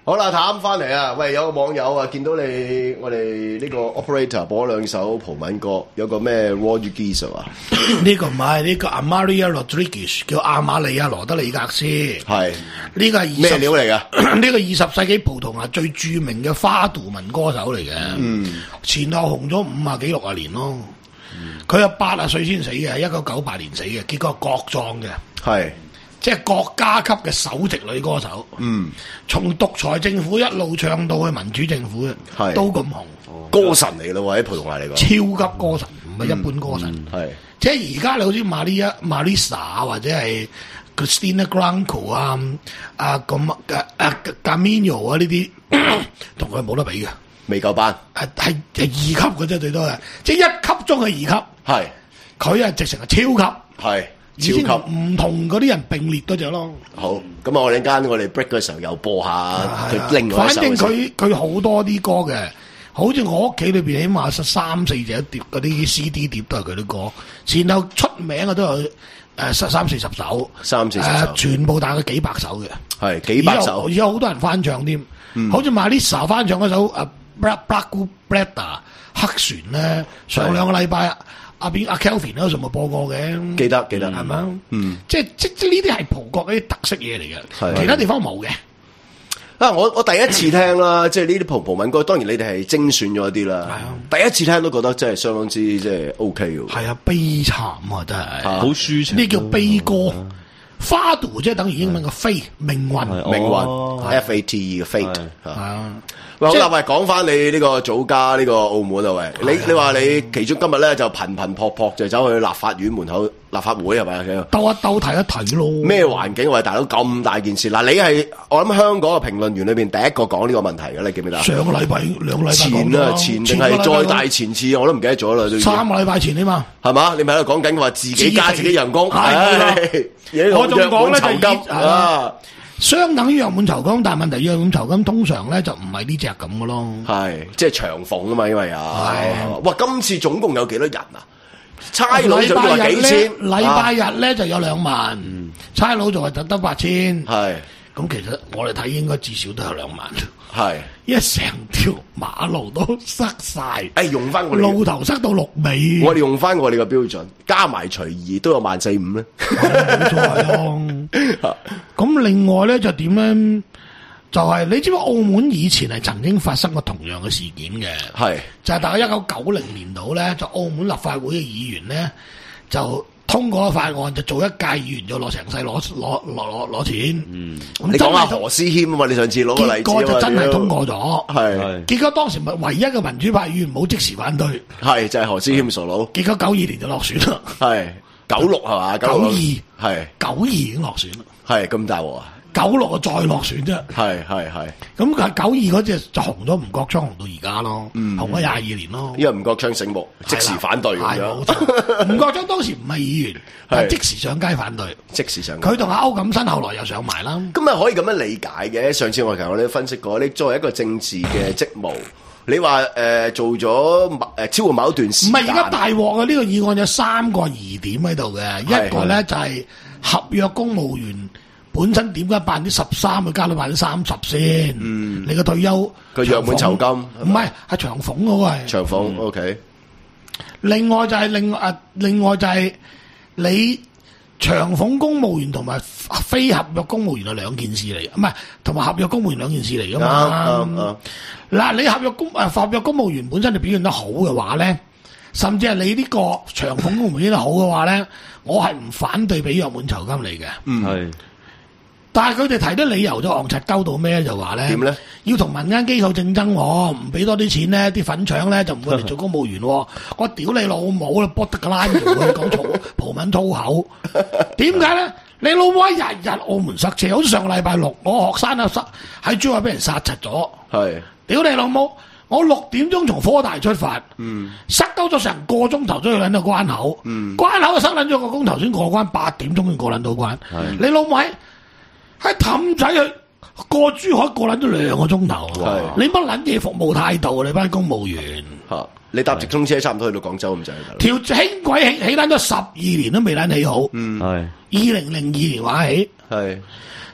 好啦，譚翻嚟啊！喂，有個網友啊，見到你我哋呢個 operator 播咗兩首葡文歌，有個咩 Rodriguez 啊？ 呢個唔係呢個 Amalia Rodriguez， 叫阿瑪利亞羅德里格斯。係呢個係咩料嚟㗎？ 呢個二十世紀葡萄牙最著名嘅花杜文歌手嚟嘅。嗯，前後紅咗五啊幾六啊年咯。佢係八啊歲先死嘅，一九九八年死嘅，結果國葬嘅。係。即係國家級嘅首席女歌手，嗯，從獨裁政府一路唱到去民主政府嘅，都咁紅， 歌神嚟咯喎！喺葡萄牙嚟講， 超級歌神，唔係一般歌神。係、嗯、即係而家你好似 Maria Marisa 或者係 Cristina Granco 啊啊咁啊 Camino 啊呢啲，同佢冇得比嘅， 未夠班， 係係係二級嘅啫，最多係，即係一級中嘅二級，係佢係直情係超級，係。超級唔同嗰啲人並列嗰隻咯。 好，咁啊，我哋間我哋 break 嘅時候又播下佢另外一首。 反正佢佢好多啲歌嘅，好似我屋企裏邊起碼十三四隻碟嗰啲 C D 碟都係佢啲歌。前後出名嘅都有誒十三四十首，三四十首，呃、全部大概幾百首嘅。係幾百首，而家好多人翻唱添。嗯、好似 Marisa 翻唱嗰首誒 Black Black Bladder 黑船咧，上兩個禮拜。阿邊阿 Kelvin 嗰時咪播過嘅， 記得記得係咪？嗯，即係即即呢啲係葡國嗰啲特色嘢嚟嘅，其他地方冇嘅。 啊，我我第一次聽啦，即係呢啲葡葡文歌，當然你哋係精選咗一啲啦。係啊，第一次聽都覺得真係相當之即係 OK 嘅。 係啊，悲慘啊，真係好抒情。 呢叫悲歌。花杜即係等於英文嘅 fate 命運， 命運 F A T E 嘅 fate 係啊。喂，好啦，喂，講翻你呢個祖家呢個澳門啊，喂，你你話你其中今日咧就頻頻撲撲就走去立法院門口立法會係咪啊？ 兜一兜睇一睇咯。 咩環境？喂，大佬咁大件事嗱，你係我諗香港嘅評論員裏邊第一個講呢個問題嘅，你記唔記得？ 上個禮拜兩個禮拜前啊，前定係再大前次，我都唔記得咗啦。 三個禮拜前啊嘛， 係嘛？你咪喺度講緊話自己加自己人工， 係我仲講咧就啊。相等於約滿酬金，但係問題約滿酬金通常咧就唔係呢隻咁嘅咯。係， 即係長俸啊嘛，因為啊，哇，今次總共有幾多人啊？差佬就話幾千， 禮拜日咧就有兩萬，嗯、差佬就係得得八千。係，咁其實我哋睇應該至少都有兩萬。係，因為成條馬路都塞晒。誒、 哎，用翻我路頭塞到六尾。 我哋用翻我哋嘅標準，加埋除二都有萬四五咧。 冇錯咯。咁另外咧就點咧？就係、是、你知唔知澳門以前係曾經發生過同樣嘅事件嘅？係是就係大概一九九零年度咧，就澳門立法會嘅議員咧就通過咗法案，就做一屆議員就攞成世攞攞攞攞攞錢。嗯， 你講下何思謙啊嘛？你上次攞個例子，結果就真係通過咗。係係， 結果當時咪唯一嘅民主派議員冇即時反對。 係就係、是、何思謙傻佬。 結果九二年就落選啦。係九六係嘛？九二係九二已經落選啦。 係咁大鑊啊！ 九六啊，再落選啫。係係係。咁佢九二嗰隻就紅咗，吳國昌紅到而家咯。嗯，紅咗廿二年咯。 因為吳國昌醒目，即時反對咁樣。 吳國昌當時唔係議員，係即時上街反對。 即時上街。 佢同阿歐錦新後來又上埋啦。 咁咪可以咁樣理解嘅。上次我其實我哋都分析過，你作為一個政治嘅職務，你話誒、呃、做咗誒超過某一段時間。唔係而家大鑊啊！呢個議案有三個疑點喺度嘅，一個咧就係合約公務員。本身點解百分之十三會加到百分之三十先？嗯，你個退休佢約滿酬金唔係係長俸嗰個係長俸。O K。 另外就係另外啊，另外就係你長俸公務員同埋非合約公務員係兩件事嚟，唔係同埋合約公務員兩件事嚟噶嘛？嗱，你合約公誒合約公務員本身你表現得好嘅話咧，甚至係你呢個長俸公務員表現得好嘅話咧，我係唔反對俾約滿酬金嚟嘅。嗯，係。但係佢哋提啲理由就戇柒鳩到咩？就話咧，點咧？要同民間機構競爭，唔俾多啲錢咧，啲粉腸咧就唔會嚟做公務員。我屌你老母啦，搏得個拉尿佢講粗葡文粗口，點解咧？你老母日日澳門塞車，好似上個禮拜六，我學生啊塞喺珠海俾人殺柒咗。係，屌你老母！我六點鐘從科大出發，嗯、塞鳩咗成個鐘頭，都要撚到關口。嗯、關口就塞撚咗個鐘頭先過關，八點鐘先過撚到關。是你老母喺喺氹仔去過珠海過撚咗兩個鐘頭。是你乜撚嘢服務態度？你班公務員嚇，你搭直通車差唔多去到廣州咁滯。 條輕軌起起撚咗十二年都未撚起好。嗯，係二零零二年話起。係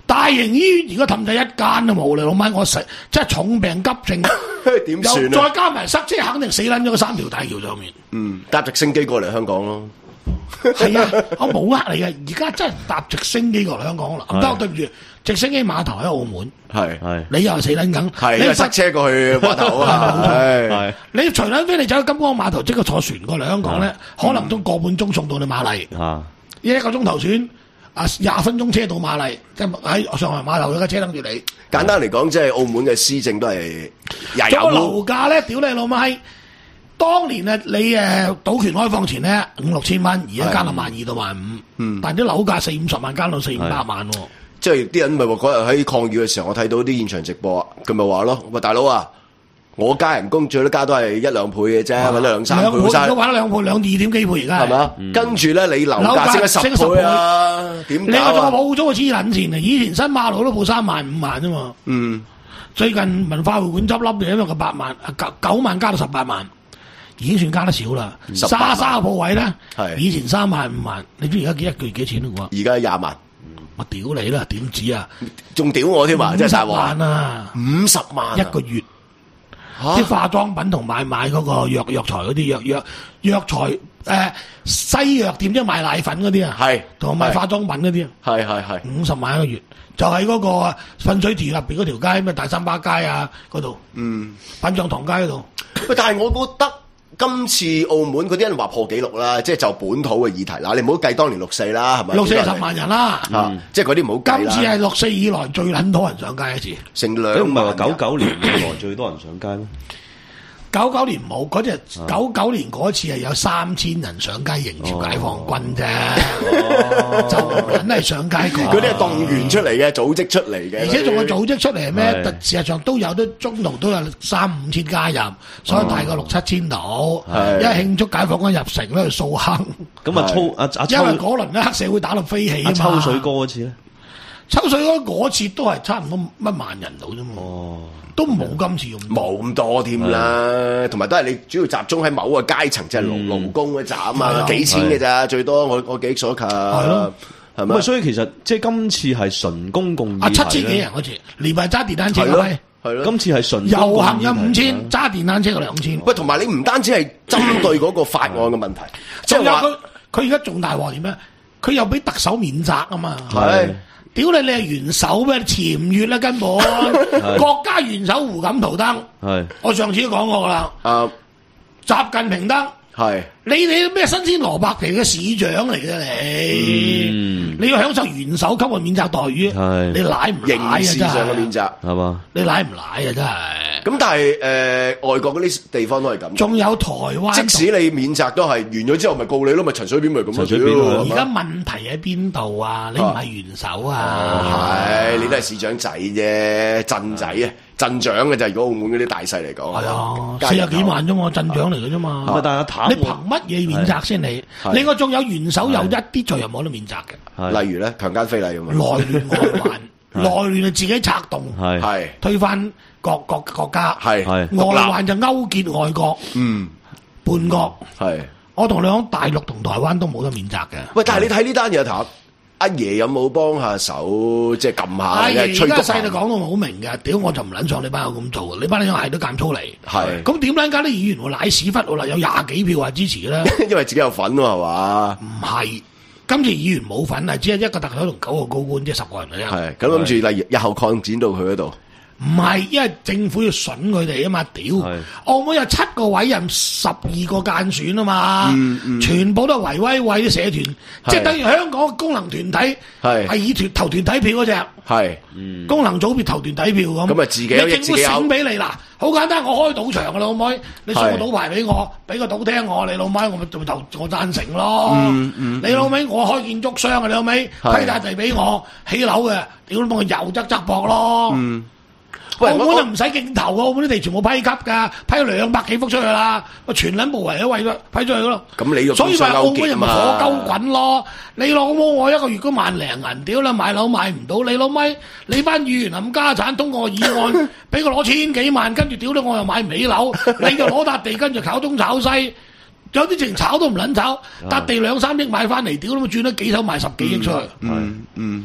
大型醫院而家氹仔一間都冇，你老媽我食即係重病急症， 點算啊？ 再加埋塞車，肯定死撚咗個三條大橋上面。 嗯，搭直升機過嚟香港咯。 係啊，我冇呃你嘅，而家真係搭直升機過嚟香港啦。唔得，對唔住，直升機碼頭喺澳門。 係係， 你又死撚梗， 你塞車過去碼頭啊！係， 你隨撚飛你走去金光碼頭，即刻坐船過嚟香港咧，可能都個半鐘送到你瑪麗。啊，一個鐘頭船。啊，廿分鐘車到瑪麗，即係喺上海碼頭有架車等住你。 簡單嚟講，即係澳門嘅施政都係曳有。個樓價咧，屌你老母！當年啊，你誒賭權開放前咧五六千蚊，而家加到萬二到萬五。嗯，但係啲樓價四五十萬加到四五百萬喎。 即係啲人咪話嗰日喺抗議嘅時候，我睇到啲現場直播啊，佢咪話咯，喂大佬啊！我加人工最多加都係一兩倍嘅啫，或者兩三倍。 兩倍都玩咗兩倍，兩二點幾倍而家。 係嘛？跟住咧，你樓價升咗十倍啊？點搞啊？ 你個仲冇咗個黐撚線啊！以前新馬路都報三萬五萬啫嘛。 嗯。 最近文化會館執笠，因為個八萬九九萬加到十八萬，已經算加得少啦。沙沙個鋪位咧，以前三萬五萬，你知而家幾一個月幾錢咯？ 而家廿萬。 我屌你啦，點止啊？ 仲屌我添啊！ 五十萬啊！ 五十萬一個月。啲化妝品同買買嗰個藥藥材嗰啲藥藥藥材誒、呃、西藥店即係賣奶粉嗰啲啊，係同埋賣化妝品嗰啲啊， 係係係五十萬一個月，就喺嗰個噴水池入邊嗰條街咩大三巴街啊嗰度，嗯，品醬堂街嗰度。 喂，但係我覺得今次澳門嗰啲人話破紀錄啦，即係就本土嘅議題啦，你唔好計當年六四啦，係咪？ 六四係十萬人啦， 嗯、即係嗰啲唔好計啦。 今次係六四以來最撚多人上街一次， 成兩萬。 唔係話九九年以來最多人上街咩？ 九九年冇，嗰隻九九年嗰次係有三千人上街迎接解放軍啫，哦、就唔撚係上街過。 嗰啲係動員出嚟嘅，組織出嚟嘅， 而且仲有組織出嚟係咩？特事實上都有啲中途都有三五千加入，所以大概六七千度。因為慶祝解放軍入城咧，去掃坑。 咁啊，抽阿阿因為嗰輪咧黑社會打到飛起啊嘛。 抽水哥嗰次咧， 抽水哥嗰次都係差唔多乜萬人度啫嘛。哦。都冇今次咁冇咁多添啦，同埋都係你主要集中喺某個階層，即係勞勞工嗰扎啊嘛，幾千嘅咋，最多我我記憶所及，係咯，係咪？ 所以其實即係今次係純公共議題啊，七千幾人嗰次，連埋揸電單車嗰批， 係咯， 今次係純遊行有五千，揸電單車有兩千。 喂，同埋你唔單止係針對嗰個法案嘅問題，即係話佢佢而家仲大鑊點咧？佢又俾特首免責啊嘛。 係。 屌你！你係元首咩？潛越啦根本，國家元首胡錦濤登，係我上次都講過啦。啊，習近平登，係你你咩新鮮蘿蔔皮嘅市長嚟嘅你？嗯、你要享受元首級嘅免責待遇，你賴唔賴啊？ 刑事上嘅免責係嘛？ 你賴唔賴啊？真係。 咁但係誒、呃，外國嗰啲地方都係咁。 仲有台灣， 即使你免責都係完咗之後，咪告你咯，咪陳水扁咪咁陳水扁咯。 而家問題喺邊度啊？你唔係元首啊？ 係、哦、你都係市長仔啫，鎮仔啊，鎮長嘅就係如果澳門嗰啲大細嚟講。係啊， 四十幾萬啫嘛，鎮長嚟嘅啫嘛。 啊、 但係你憑乜嘢免責先？你另外仲有元首有一啲罪又冇得免責嘅，例如咧強姦非禮咁啊， 內亂外患。內亂係自己策動，係推翻各國國家，係外患就勾結外國，嗯，叛國，係。我同你講，大陸同台灣都冇得免責嘅。喂， 但係你睇呢單嘢頭，阿爺有冇幫下手，即係撳下？ 阿爺而家細你講到好明嘅，屌我就唔撚想你班友咁做，你班友係都監粗嚟，係。咁點解啲議員會舐屎忽啦？有廿幾票話支持咧？因為自己有份啊嘛，唔係。今次議員冇份啊，只係一個特首同九個高官，即係十個人嘅啫。係咁諗住，例如日後擴展到佢嗰度。唔係，因為政府要筍佢哋啊嘛，屌！澳門有七個委任，十二個間選啊嘛，嗯嗯、全部都係維威委啲社團，即係等於香港功能團體係以團投團體票嗰隻，係、嗯、功能組別投團體票咁。咁啊，自己有政府醒俾你嗱，好簡單，我開賭場噶啦，老妹，你送個賭牌俾我，俾個賭廳我，你老妹我咪就投我贊成咯。嗯嗯、你老味我開建築商啊，你老味批笪地俾我起樓嘅，屌你幫我油側側膊咯。嗯澳門就唔使競投喎，澳門啲地全部批給㗎，批咗兩百幾幅出去啦，我全撚無為都為咗批出去咯。咁你所以話澳門人咪火鳩滾咯？你老母我一個月都萬零銀，屌啦買樓買唔到，你老咪你班議員冚家產通過議案，俾我攞千幾萬，跟住屌啦我又買唔起樓，你就攞笪地跟住炒東炒西，有啲直炒都唔撚炒，笪地兩三億買翻嚟，屌啦轉咗幾手賣十幾億出去。嗯嗯。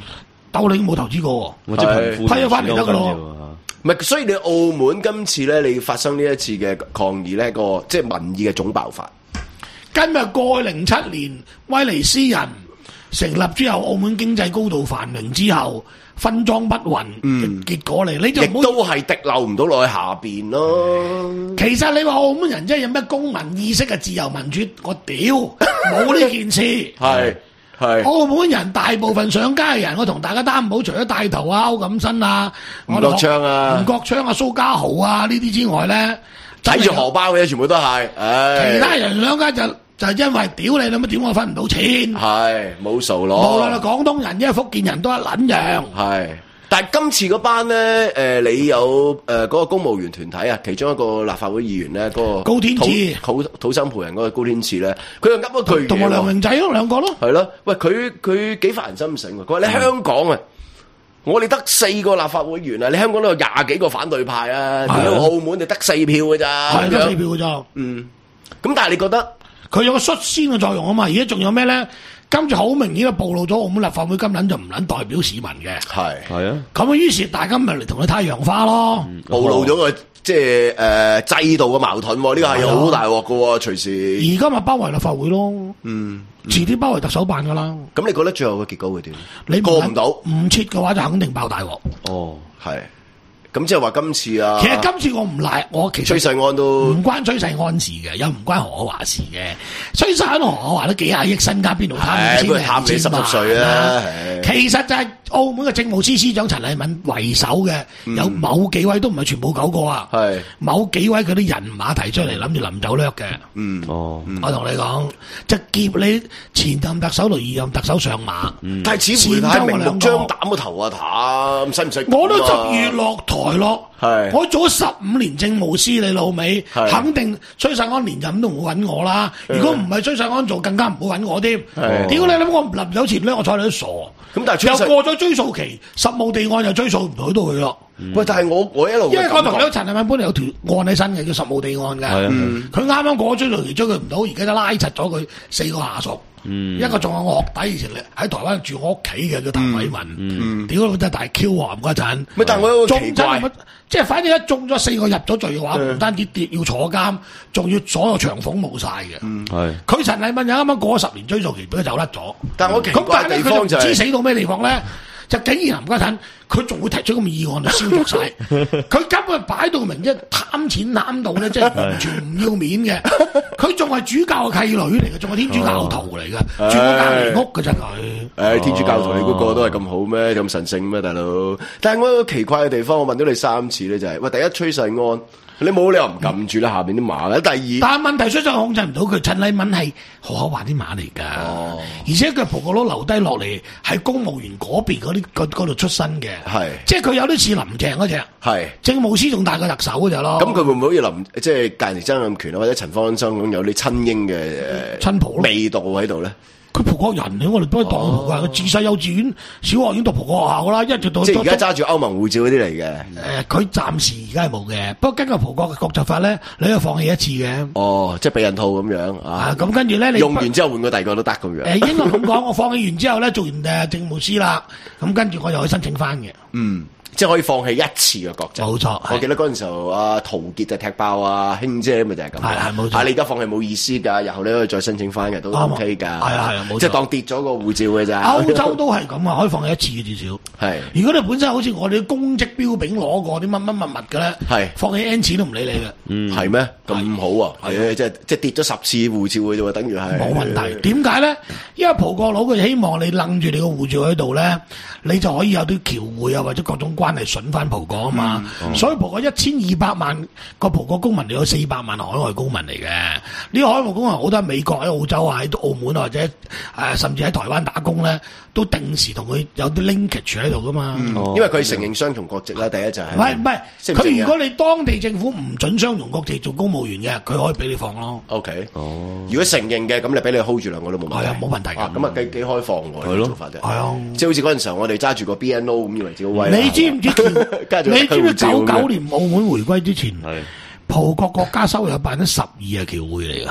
但我哋已經冇投資過， 我即係批咗翻嚟得噶咯。 唔係，所以你澳門今次咧，你發生呢一次嘅抗議咧，個即係民意嘅總爆發。 今日過去零七年威尼斯人成立之後，澳門經濟高度繁榮之後，分贓不勻嘅結果嚟，你就亦都係滴漏唔到落去下邊咯。 其實你話澳門人真係有咩公民意識嘅自由民主，我屌冇呢件事。 係係澳門人大部分上街嘅人，我同大家擔保，除咗帶頭啊、歐錦新啊、 吳國昌啊、 吳國昌啊、蘇家豪啊呢啲之外咧， 睇住荷包嘅全部都係。 其他人上街就就係因為屌你，你乜點我分唔到錢？ 係冇數攞。 無論係廣東人，因為福建人都一撚樣。 係。但係今次嗰班咧，誒、呃，你有誒嗰、呃那個公務員團體啊，其中一個立法會議員咧，嗰、那個高天賜土土土生葡人嗰個高天賜咧，佢又噏一句同埋梁榮仔咯，兩個咯， 係咯，喂，佢佢幾發人心醒喎？佢話你香港啊，嗯、我哋得四個立法會議員啊，你香港都有廿幾個反對派啊，你喺澳門就得四票嘅咋， 係得四票嘅咋， 嗯，咁但係你覺得佢有個率先嘅作用啊嘛？而家仲有咩咧？今次好明顯嘅暴露咗澳門立法會今撚就唔撚代表市民嘅， 係係啊， 咁啊於是大家咪嚟同佢太陽花咯， 嗯、暴露咗個即係誒、呃、制度嘅矛盾，呢、這個係好大鑊嘅，隨時而家咪包圍立法會咯， 嗯， 遲啲包圍特首辦噶啦。 咁你覺得最後嘅結果會點？ 你過唔到， 唔切嘅話就肯定爆大鑊。 哦，係。咁即係話今次啊， 其實今次我唔賴，我其實崔世安都唔關崔世安事嘅，又唔關何可華事嘅。崔世安何可華都幾廿億身家，邊度貪錢？ 貪你十六歲啊！ 其實就係澳門嘅政務司司長陳麗敏為首嘅，嗯、有某幾位都唔係全部九個啊。係某幾位嗰啲人馬提出嚟，諗住臨走掠嘅。嗯，哦，嗯、我同你講，就劫你前任特首同現任特首上馬。嗯、但係似乎太明目張膽個頭啊，譚使唔使？我都十月落台。台咯，係我做咗十五年政務司，你老味肯定崔世安連任都唔會揾我啦。如果唔係崔世安做，更加唔會揾我添。屌你諗我臨走前咧，我睬你都傻。咁但係又過咗追訴期，實務地案又追訴唔到到佢咯。喂，但係我我一路因為我同你陳麗敏本嚟有條案喺身嘅，叫實務地案嘅。佢啱啱過咗追訴期，追佢唔到，而家就拉柒咗佢四個下屬。嗯、一個仲有我學弟，以前喺台灣住我屋企嘅叫譚偉文，屌佢真係大 Q 啊！嗰陣，咪但係我有個奇怪，即係反正一中咗四個入咗罪嘅話，唔、嗯、單止跌要坐監，仲要所有長俸冇晒嘅。係佢陳麗敏又啱啱過咗十年追訴期，俾佢走甩咗。但係我奇怪嘅地方就係、是，佢就唔知死到咩地方咧？就竟然冚家鏟，佢仲會提出咁嘅議案嚟消毒晒。佢根本擺到明，即係貪錢貪到咧，即係完全唔要面嘅。佢仲係主教嘅契女嚟嘅，仲係天主教徒嚟嘅，哦、住我隔離屋嘅真係。誒、 哎，天主教徒你嗰個都係咁好咩？咁神聖咩，大佬？但係我有個奇怪嘅地方，我問咗你三次咧，就係、是、喂，第一崔世安。你冇理由唔撳住啦，下邊啲馬嘅。第二， 但係問題出咗控制唔到佢。陳麗敏係何可華啲馬嚟㗎，哦、而且佢葡國佬留低落嚟喺公務員嗰邊嗰啲嗰度出身嘅，係即係佢有啲似林鄭嗰隻，係政務司仲大過特首嗰隻咯。咁佢會唔會好似林即係間時曾蔭權啊，或者陳方安生咁有啲親英嘅親葡味道喺度咧？佢葡國人嚟，我哋都係當葡國人。佢自細幼稚園、小學已經讀葡國學校噶啦，一直到即係而家揸住歐盟護照嗰啲嚟嘅。誒、呃，佢暫時而家係冇嘅，不過根據葡國嘅國籍法咧，你可以放棄一次嘅。哦，即係避孕套咁樣啊。咁跟住咧，你用完之後換個第二個都得咁樣。誒、呃，應該咁講，我放棄完之後咧，做完誒政務司啦，咁跟住我又可以申請翻嘅。嗯。即係可以放棄一次嘅國籍，冇錯。我記得嗰陣時候，阿陶傑就踢爆啊，興姐咪就係咁。係係冇錯。但係你而家放棄冇意思㗎，日後你可以再申請翻嘅都 OK 㗎。係啊係啊，冇錯。即係當跌咗個護照嘅咋。歐洲都係咁啊，可以放棄一次嘅至少。係。如果你本身好似我哋公職標炳攞過啲乜乜物物嘅咧，係放棄 N 次都唔理你嘅。嗯，係咩？咁好啊？係啊，即係即係跌咗十次護照嘅啫喎，等於係。冇問題。點解咧？因為葡國佬佢希望你楞住你個護照喺度咧，你就可以有啲僑匯啊或者各種關係筍翻葡國啊嘛，嗯、所以葡國一千二百萬個葡國公民，你有四百萬海外公民嚟嘅。呢、這個海外公民好多喺美國、喺澳洲啊、喺澳門或者誒、呃、甚至喺台灣打工咧，都定時同佢有啲 linkage 喺度噶嘛。嗯哦、因為佢承認雙重國籍啦，第一就係唔係唔係，佢如果你當地政府唔准雙重國籍做公務員嘅，佢可以俾你放咯。OK，哦，如果承認嘅，咁你俾你 hold 住兩個都冇問題。係啊，冇問題㗎。咁啊幾幾開放喎，係咯，做法啫。係啊，即係好似嗰陣時候，我哋揸住個 B N O 咁以為自己好威。你知唔知？你知唔知九九年澳門回歸之前，葡國國家收入有百分之十二係僑匯嚟噶？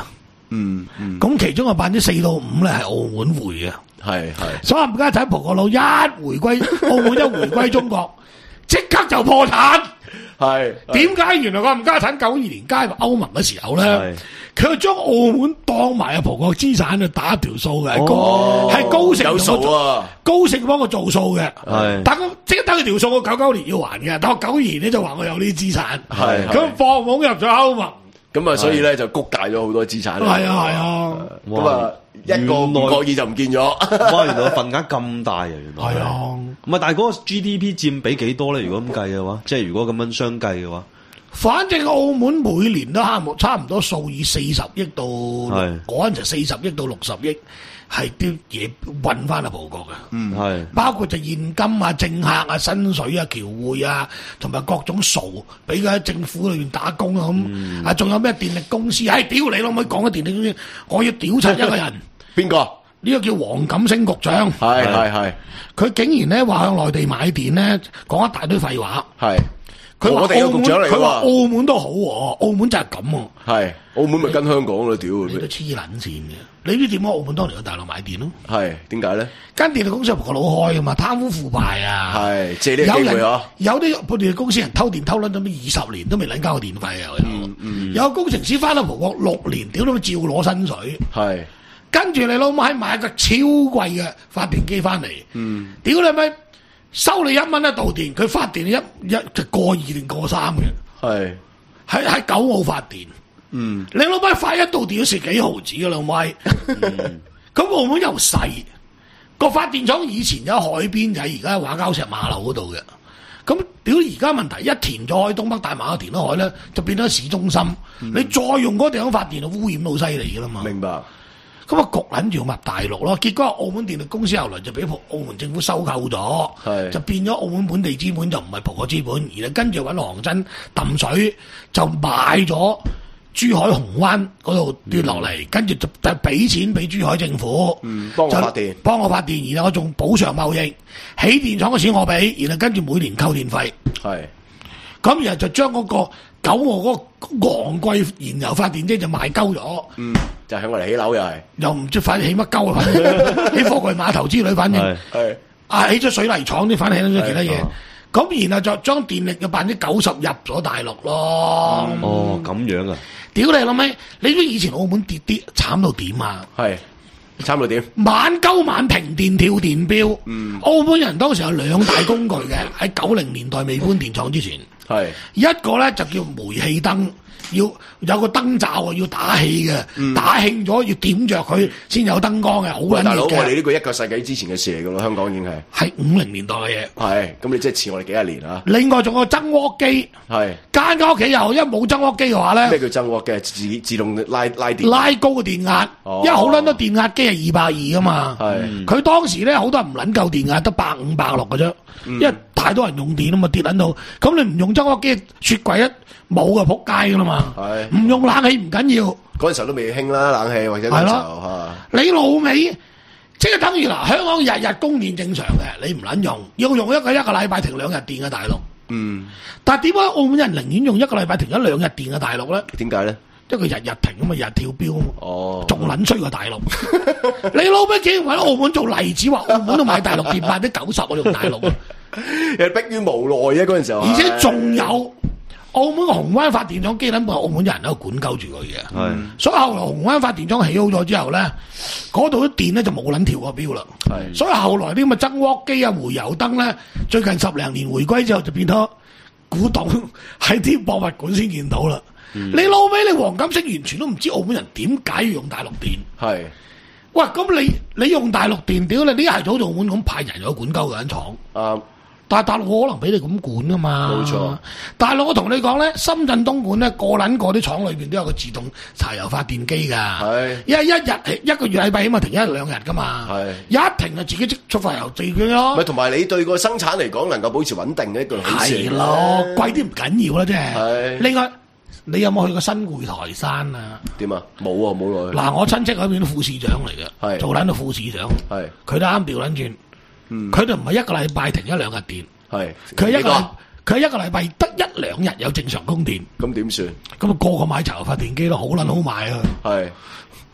嗯嗯， 咁其中嘅百分之四到五咧係澳門回嘅， 係係。 所以冚家鏟葡國佬一回歸澳門一回歸中國，即刻就破產。 係點解？原來個冚家鏟九二年加入歐盟嘅時候咧，佢將澳門當埋啊葡國資產去打一條數嘅， 哦係高盛有數啊， 高盛幫我做數嘅。 係但我即刻打佢條數，我九九年要還嘅，但我九二年咧就話我有呢啲資產， 係咁放懵入咗歐盟。 咁啊，所以咧就谷大咗好多資產。 係啊係啊， 咁啊一個唔覺意就唔見咗。 哇！原來份額咁大啊，原來係啊。 唔係，但係嗰個 G D P 佔比幾多咧？如果咁計嘅話，即係如果咁樣相計嘅話， 反正澳門每年都差唔差唔多數以四十億到嗰陣就四十億到六十億，係啲嘢運翻去葡國嘅。 嗯， 係包括就現金啊、政客啊、薪水啊、僑匯啊，同埋各種數俾佢喺政府裏面打工啊咁。啊，仲有咩電力公司？唉，屌你老母講嘅電力公司，我要屌柒一個人。 邊個？ 呢個叫黃錦星局長。 係係係。 佢竟然咧話向內地買電咧，講一大堆廢話。 係。 佢話我哋個局長嚟㗎佢話澳門都好喎，澳門就係咁喎。 係，澳門咪跟香港咯，屌！ 你都黐撚線嘅，你知點解澳門當年去大陸買電咯？ 係點解咧？ 間電力公司係葡國佬開噶嘛，貪污腐敗啊！ 係借呢個機會啊！ 有啲電力公司人偷電偷撚咗咩二十年都未撚交過電費啊！ 嗯嗯， 有工程師翻到葡國六年，屌都照攞薪水。係，跟住你老母喺買一個超貴嘅發電機翻嚟，嗯，屌你咪收你一蚊一度電，佢發電一一就過二定過三嘅。係，喺喺九澳發電。嗯，你老母發一度電要蝕幾毫子嘅老母。嗯，咁澳門又細。個發電廠以前有海邊，就喺而家畫膠石馬路嗰度嘅。咁屌而家問題一填咗海，東北大馬填咗海咧，就變咗市中心。嗯、你再用嗰個地方發電，就污染到好犀利噶啦嘛。明白。咁啊，焗撚住入大陸咯。結果澳門電力公司後來就俾澳門政府收購咗，就變咗澳門本地資本就唔係葡國資本，而係跟住揾航真揼水就買咗珠海紅灣嗰度跌落嚟，嗯、跟住就就俾錢俾珠海政府，嗯，幫我發電，幫我發電，然後我仲補償貿易，起電廠嘅錢我俾，然後跟住每年扣電費，係，咁然後就將嗰個九號嗰個昂貴燃油發電機就賣鳩咗，嗯，就喺我哋起樓又係，又唔知反正起乜鳩啊，起貨櫃碼頭之類，反正係，啊起咗水泥廠啲，反正起咗其他嘢。咁然後就將電力嘅百分之九十入咗大陸咯。嗯、哦，咁樣啊！屌你老味，你知以前澳門跌跌慘到點啊？係慘到點？晚鳩晚停電跳電錶。嗯，澳門人當時有兩大工具嘅，喺九零年代未搬電廠之前，係一個咧就叫煤氣燈。要有個燈罩啊，要打氣嘅，嗯、打興咗要點着佢先有燈光嘅，好緊要嘅。大佬，我哋呢個一個世紀之前嘅事嚟噶咯，香港已經係係五零年代嘅嘢。係，咁你即係遲我哋幾廿年啊。另外仲有增渦機，係間間屋企有，因為冇增渦機嘅話咧，咩叫增渦機？自自動拉拉電，拉高個電壓。哦、因為好撚多電壓機係二百二噶嘛。係，佢當時咧好多人唔撚夠電壓，得百五百六嘅啫。因為太多人用電啊嘛，跌撚到。咁你唔用增渦機，雪櫃一冇就仆街噶啦嘛。係唔用冷氣唔緊要，嗰陣時候都未興啦，冷氣或者係咯嚇。你老味即係等於嗱，香港日日供電正常嘅，你唔撚用，要用一個一個禮拜停兩日電嘅大陸。嗯，但係點解澳門人寧願用一個禮拜停一兩日電嘅大陸咧？點解咧？因為佢日日停啊嘛，日日跳標啊嘛。哦，仲撚衰過大陸。你老味竟然揾澳門做例子，話澳門都買大陸電百分之九十，我用大陸。又迫於無奈啊！嗰陣時候，而且仲有。澳門紅灣發電廠基本係澳門人喺度管鳩住佢嘅，係，所以後來紅灣發電廠起好咗之後咧，嗰度啲電咧就冇撚跳過標啦，係，所以後來啲咁嘅增渦機啊、煤油燈咧，最近十零年回歸之後就變咗古董喺啲博物館先見到啦。嗯、你老味，你黃金星完全都唔知澳門人點解要用大陸電，係，喂，咁你你用大陸電，屌你呢係早做澳門咁派人去管鳩嗰間廠，啊。但係大陸我可能俾你咁管噶嘛？冇錯。大陸我同你講咧，深圳東莞咧，個撚個啲廠裏邊都有個自動柴油發電機㗎。係。因為一日一個月禮拜起碼停一兩日㗎嘛。係。一停就自己即出發油自己咯。咪同埋你對個生產嚟講能夠保持穩定嘅一個好事。係咯，貴啲唔緊要啦，真係。係。另外，你有冇去過新會台山啊？點啊？冇啊，冇落去。嗱，我親戚嗰邊都副市長嚟嘅，係做撚到副市長。係。佢都啱調撚轉。佢哋唔係一個禮拜停一兩日電，係佢一個佢係一個禮拜得一兩日有正常供電，咁點算？咁啊個個買柴油發電機都好撚好買啊！係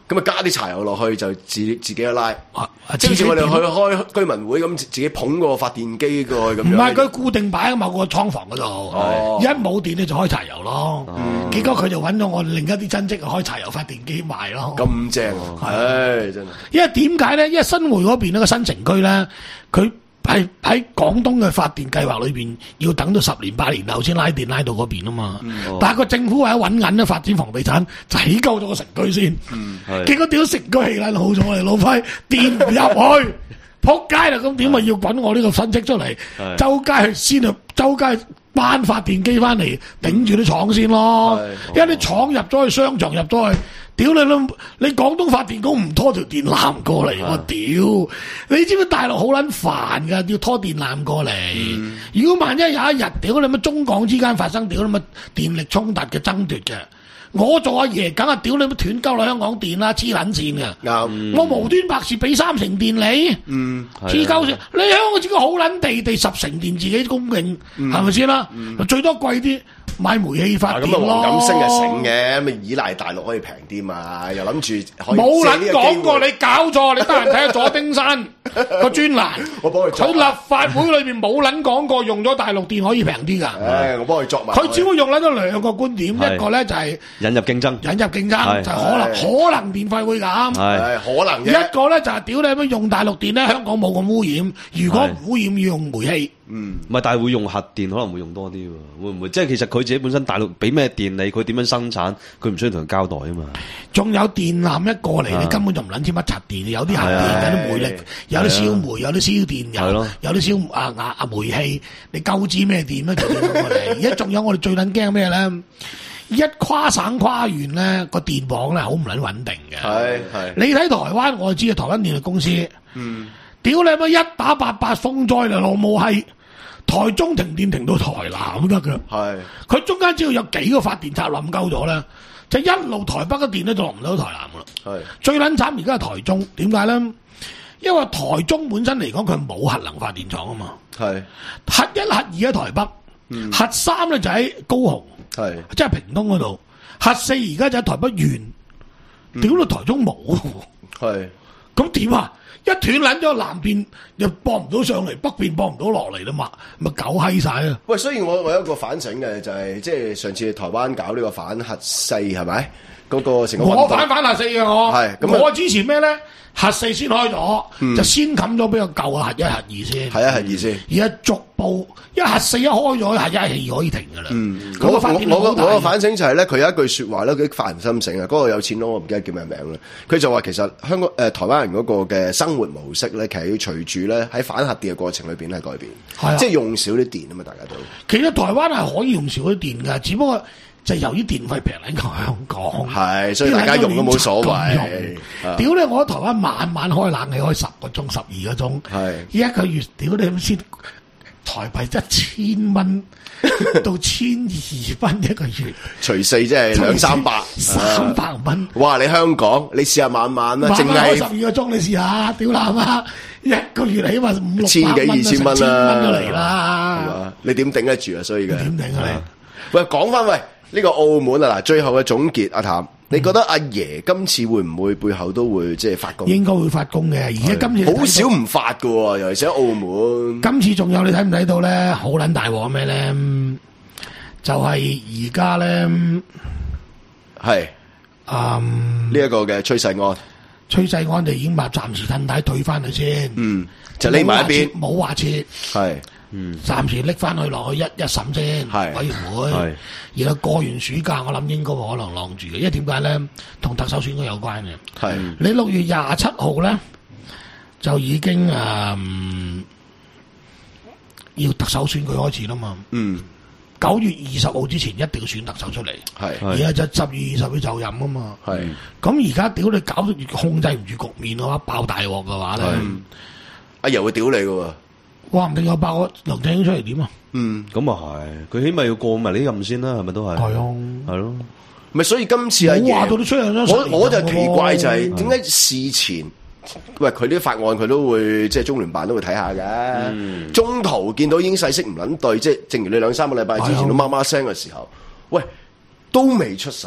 咁啊加啲柴油落去就自自己一拉，即係好似我哋去開居民會咁，自己捧個發電機過去咁樣。 唔係佢固定擺喺某個倉房嗰度，一冇電咧就開柴油咯。結果佢就揾咗我另一啲親戚開柴油發電機賣咯。 咁正，唉真係。 因為點解咧？因為新會嗰邊呢個新城區咧，佢係喺廣東嘅發電計劃裏邊，要等到十年八年後先拉電拉到嗰邊啊嘛。嗯哦、但係個政府為咗揾銀咧，發展房地產，就起夠咗個城區先。嗯、結果屌城區起啦，好咗我哋老輝電唔入去，撲街啦！咁點咪要滾我呢個親戚出嚟，周街去先啊，周街搬發電機翻嚟頂住啲廠先咯。嗯、因為啲廠入咗去，商場入咗去。屌你老！你廣東發電工唔拖條電纜過嚟，我屌！你知唔知大陸好撚煩噶？要拖電纜過嚟。嗯、如果萬一有一日，屌你乜中港之間發生屌你乜電力衝突嘅爭奪嘅，我做阿爺梗係屌你乜斷鳩落香港電啦，黐撚線嘅。嗯、我無端白事俾三成電你，黐鳩線。你香港自己好撚地地十成電自己供應，係咪先啦？嗯、最多貴啲。買煤氣發電咯， 咁啊黃錦星係醒嘅，咪依賴大陸可以平啲嘛，又諗住冇撚講過你搞錯，你得閒睇下左丁山個專欄， 我幫佢佢立法會裏邊冇撚講過用咗大陸電可以平啲㗎。 誒，我幫佢作埋。 佢只會用撚咗兩個觀點，一個咧就係引入競爭， 引入競爭就可能可能電費會減， 係可能。 一個咧就係屌你乜用大陸電咧，香港冇咁污染，如果唔污染要用煤氣。 嗯，唔係，但係會用核電，可能會用多啲喎，會唔會？即係其實佢自己本身大陸俾咩電你，佢點樣生產，佢唔需要同人交代啊嘛。 仲有電纜一過嚟，你根本就唔撚知乜柒電，有啲核電，有啲煤力，有啲燒煤，有啲燒電，有有啲燒啊啊啊煤氣，你鳩知咩電咩？就電過嚟。而家仲有我哋最撚驚咩咧？一跨省跨縣咧個電網咧好唔撚穩定嘅。係係。你睇台灣，我知啊，台灣電力公司。嗯。屌你乜一打八八風災就老母係台中停電停到台南得㗎，係佢中間只要有幾個發電站冧鳩咗咧，就一路台北嘅電咧就落唔到台南噶啦。係最撚慘而家係台中，點解咧？因為台中本身嚟講佢冇核能發電廠啊嘛。係核一核二喺台北，嗯、核三咧就喺高雄，係即係屏東嗰度。核四而家就喺台北縣，屌到、嗯、台中冇，係咁點啊？一斷撚咗南邊又駁唔到上嚟，北邊駁唔到落嚟啦嘛，咪狗閪晒啊！ 喂，所以我我有一個反省嘅就係、是，即係上次台灣搞呢個反核四係咪？嗰、那個成個我反反核四嘅我，係咁我之前咩咧？核四先開咗，嗯、就先冚咗比較舊嘅核一核二先，係啊核二先。而家逐步，因為核四一開咗，核一核二可以停噶啦。嗯，我我我我個反省就係、是、咧，佢有一句説話咧，佢發人心醒啊！嗰、那個有錢佬我唔記得叫咩名啦。佢就話其實香港誒、呃、台灣人嗰個嘅生活模式咧，其實要隨住咧喺反核電嘅過程裏邊咧改變，啊、即係用少啲電啊嘛，大家都。 其實台灣係可以用少啲電㗎，只不過。就由於電費平喺香港， 係所以大家用都冇所謂。 屌你！我喺台灣晚晚開冷氣開十個鐘、十二個鐘，係一個月屌你先台幣一千蚊到千二蚊一個月， 除四即係兩三百三百蚊。 哇！你香港你試下晚晚啦，淨係十二個鐘你試下，屌男啊！一個月起碼五六千幾二千蚊啦， 蚊嚟啦！ 你點頂得住啊？所以嘅點頂啊？ 喂，講翻喂。呢個澳門啊，嗱，最後嘅總結，阿譚，你覺得阿爺今次會唔會背後都會即係發功？ 應該會發功嘅，而家今次好少唔發㗎喎，尤其是喺澳門。 今次仲有你睇唔睇到咧？好撚大鑊咩咧？就係而家咧，係嗯呢一個嘅崔世安， 崔世安就已經話暫時褪底退翻去先， 嗯，就匿埋一邊， 冇話切，係。 嗯， 暫時拎翻去落去一一審先，是委員會，是然後過完暑假，我諗應該可能晾住嘅，因為點解咧？同特首選舉有關嘅。係是你六月廿七號咧，就已經誒、嗯、要特首選舉開始啦嘛。嗯，九月二十號之前一定要選特首出嚟。係是，而家就十月二十號就任啊嘛。係是，咁而家屌你搞到控制唔住局面嘅話，爆大鑊嘅話咧， 阿爺會屌你嘅喎。 話唔定有爆個梁振英出嚟點啊？ 嗯，咁啊係，佢起碼要過埋呢任先啦，係咪都係？係啊，係咯。咪所以今次阿爺，我我就奇怪就係點解事前，喂佢啲法案佢都會即係中聯辦都會睇下嘅。嗯、中途見到已經勢色唔撚對，即係正如你兩三個禮拜之前都媽媽聲嘅時候，喂都未出手。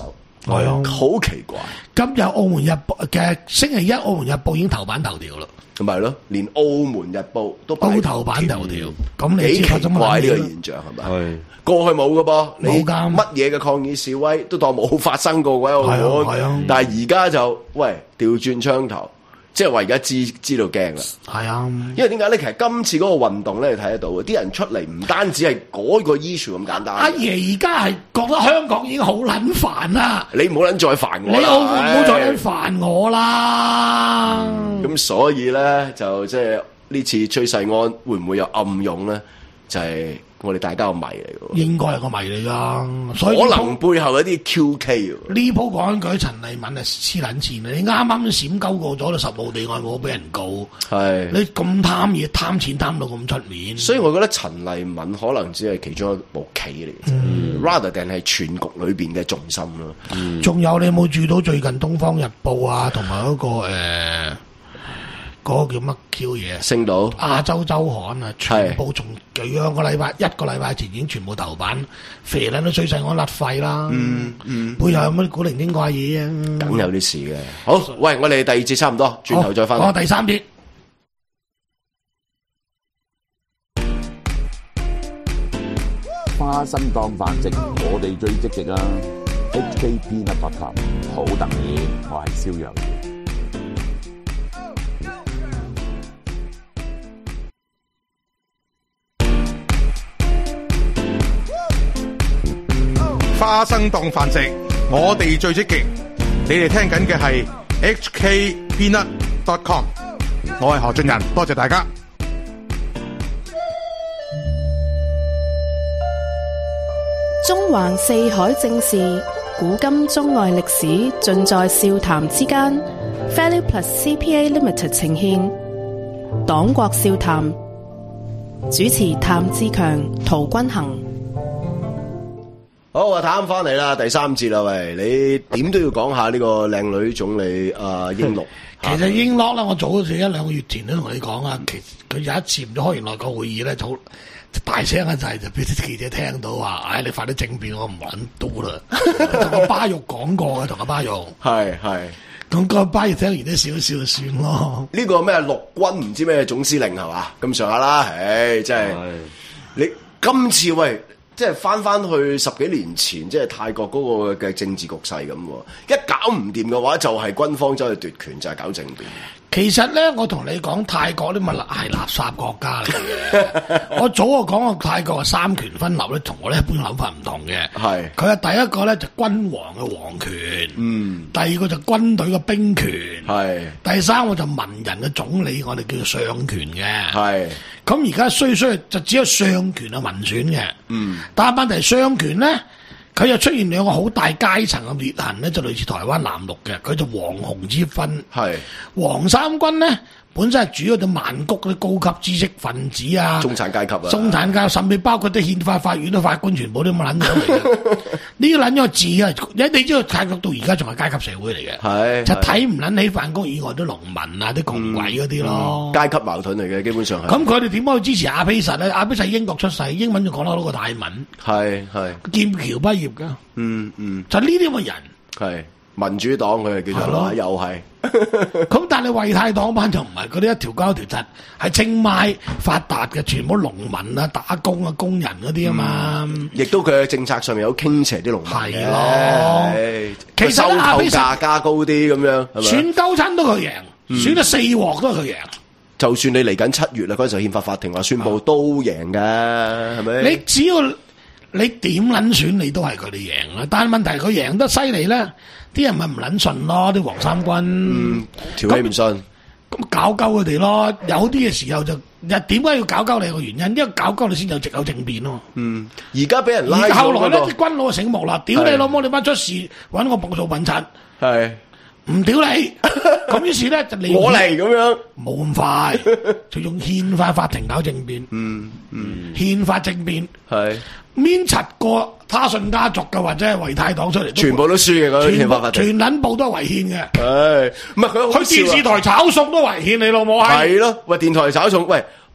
係啊， 好奇怪。 今日澳門日報嘅星期一，澳門日報已經頭版頭條啦。 咁咪咯，連澳門日報都報頭版頭條，咁你幾奇怪呢個現象係咪？係過去冇噶噃，你乜嘢嘅抗議示威都當冇發生過嘅澳門，係啊，但係而家就喂調轉槍頭，即係話而家知知道驚啦。係啊，因為點解咧？其實今次嗰個運動咧，你睇得到，啲人出嚟唔單止係嗰個 issue 咁簡單。阿爺而家係覺得香港已經好撚煩啦， 你唔好撚再煩我啦， 你澳門唔好再撚煩我啦。 咁、嗯、所以咧，就即係呢次崔世安會唔會有暗湧咧？就係、是、我哋大家個謎嚟嘅， 應該係個謎嚟噶。所以可能背後有啲 Q K 喎。 呢鋪講緊陳麗敏係黐撚線，你啱啱閃鳩過咗，你十號地外冇俾人告。係你咁貪嘢、貪錢貪到咁出面， 所以我覺得陳麗敏可能只係其中一部棋嚟嘅啫、嗯、，rather 定係全局裏邊嘅重心咯。 仲、嗯、有你有冇注意到最近《東方日報》啊，同埋嗰個誒？呃嗰個叫乜 Q 嘢？星島亞洲週刊啊，全部從兩個禮拜一個禮拜前已經全部頭版，肥撚都吹晒我甩肺啦。嗯嗯，背後有乜古靈精怪嘢啊？ 梗有啲事嘅。好，喂，我哋第二節差唔多，轉頭再翻。 我第三節。 花生當飯食，我哋最積極啊 ！H K P 一百級，好特別，我係蕭陽健。 花生當飯食，我哋最積極。你哋聽緊嘅係 H K Peanut dot com， 我係何俊仁，多謝大家。 中環四海正事，古今中外歷史，盡在笑談之間。Value Plus C P A Limited 呈現黨國笑談，主持譚志強、陶君行。 好，我譚翻嚟啦，第三節啦，喂，你點都要講下呢個靚女總理阿英樂。 其實英樂咧，我早咗一兩個月前都同你講啊，其實佢有一次唔知開完內閣會議咧，就大聲一陣就俾啲記者聽到話，唉、哎，你快啲政變，我唔揾到啦。同阿巴育講過嘅，同阿巴育係係， 咁個巴育聽完啲少少就算咯。 呢個咩陸軍唔知咩總司令係嘛？咁上下啦，唉，真係你今次喂。即係翻翻去十幾年前，即係泰國嗰個嘅政治局勢咁，一搞唔掂嘅話，就係軍方走去奪權，就係搞政變。 其實咧，我同你講，泰國呢咪係垃圾國家嚟嘅。我早就講過泰國嘅三權分立咧，同我哋一般諗法唔同嘅。係佢係第一個咧就君王嘅皇權，嗯，第二個就軍隊嘅兵權，係第三個就文人嘅總理，我哋叫做相權嘅。係咁而家衰衰就只有相權係民選嘅，嗯，但係問題相權咧。佢又出現兩個好大階層嘅裂痕咧，就類似台灣藍綠嘅，佢就黃紅之分。係黃衫軍咧，本身係主要就曼谷啲高級知識分子啊，中產階級啊，中產階級，甚至包括啲憲法法院啲法官，全部都咁撚咗嚟嘅。呢個撚咗個字啊，你你知道泰國到而家仲係階級社會嚟嘅，係就睇唔撚起辦公以外啲農民啊、啲窮鬼嗰啲咯，階級矛盾嚟嘅，基本上係。咁佢哋點可以支持阿比實咧？阿比實英國出世，英文就講得到個泰文，係係劍橋畢業噶，嗯嗯，就呢啲咁嘅人係。民主黨佢係叫做，又係。咁但係為泰黨班就唔係，嗰啲一條交一條柒，係清邁發達嘅，全部農民啊、打工啊、工人嗰啲啊嘛。亦、嗯、都佢嘅政策上面有傾斜啲農民嘅。係咯，其實收購價加高啲咁樣，選鳩親都佢贏，嗯、選咗四鑊都係佢贏。就算你嚟緊七月啦，嗰陣時憲法法庭話宣佈都贏㗎，係咪？你只要你點撚選，你都係佢哋贏啦。但係問題佢贏得犀利咧。啲人咪唔撚信咯，啲黃衫軍，嗯，條氣唔信，咁搞鳩佢哋咯。有啲嘅時候就，又點解要搞鳩你個原因？因為搞鳩你先有藉口政變咯。嗯，而家俾人拉咗、那個。後來咧，啲軍佬醒目啦，屌你老母，你班出事揾個步數笨柒，係唔屌你？咁於是咧就你我嚟咁樣，冇咁快，就用憲法法庭搞政變。嗯嗯，憲法政變係。搣七個他信家族嘅或者係維泰黨出嚟，全部都輸嘅嗰啲憲法法庭，全撚部都係違憲嘅。唉，唔係佢去電視台炒餸都違憲，你老母係。係咯，喂，電台炒餸，喂，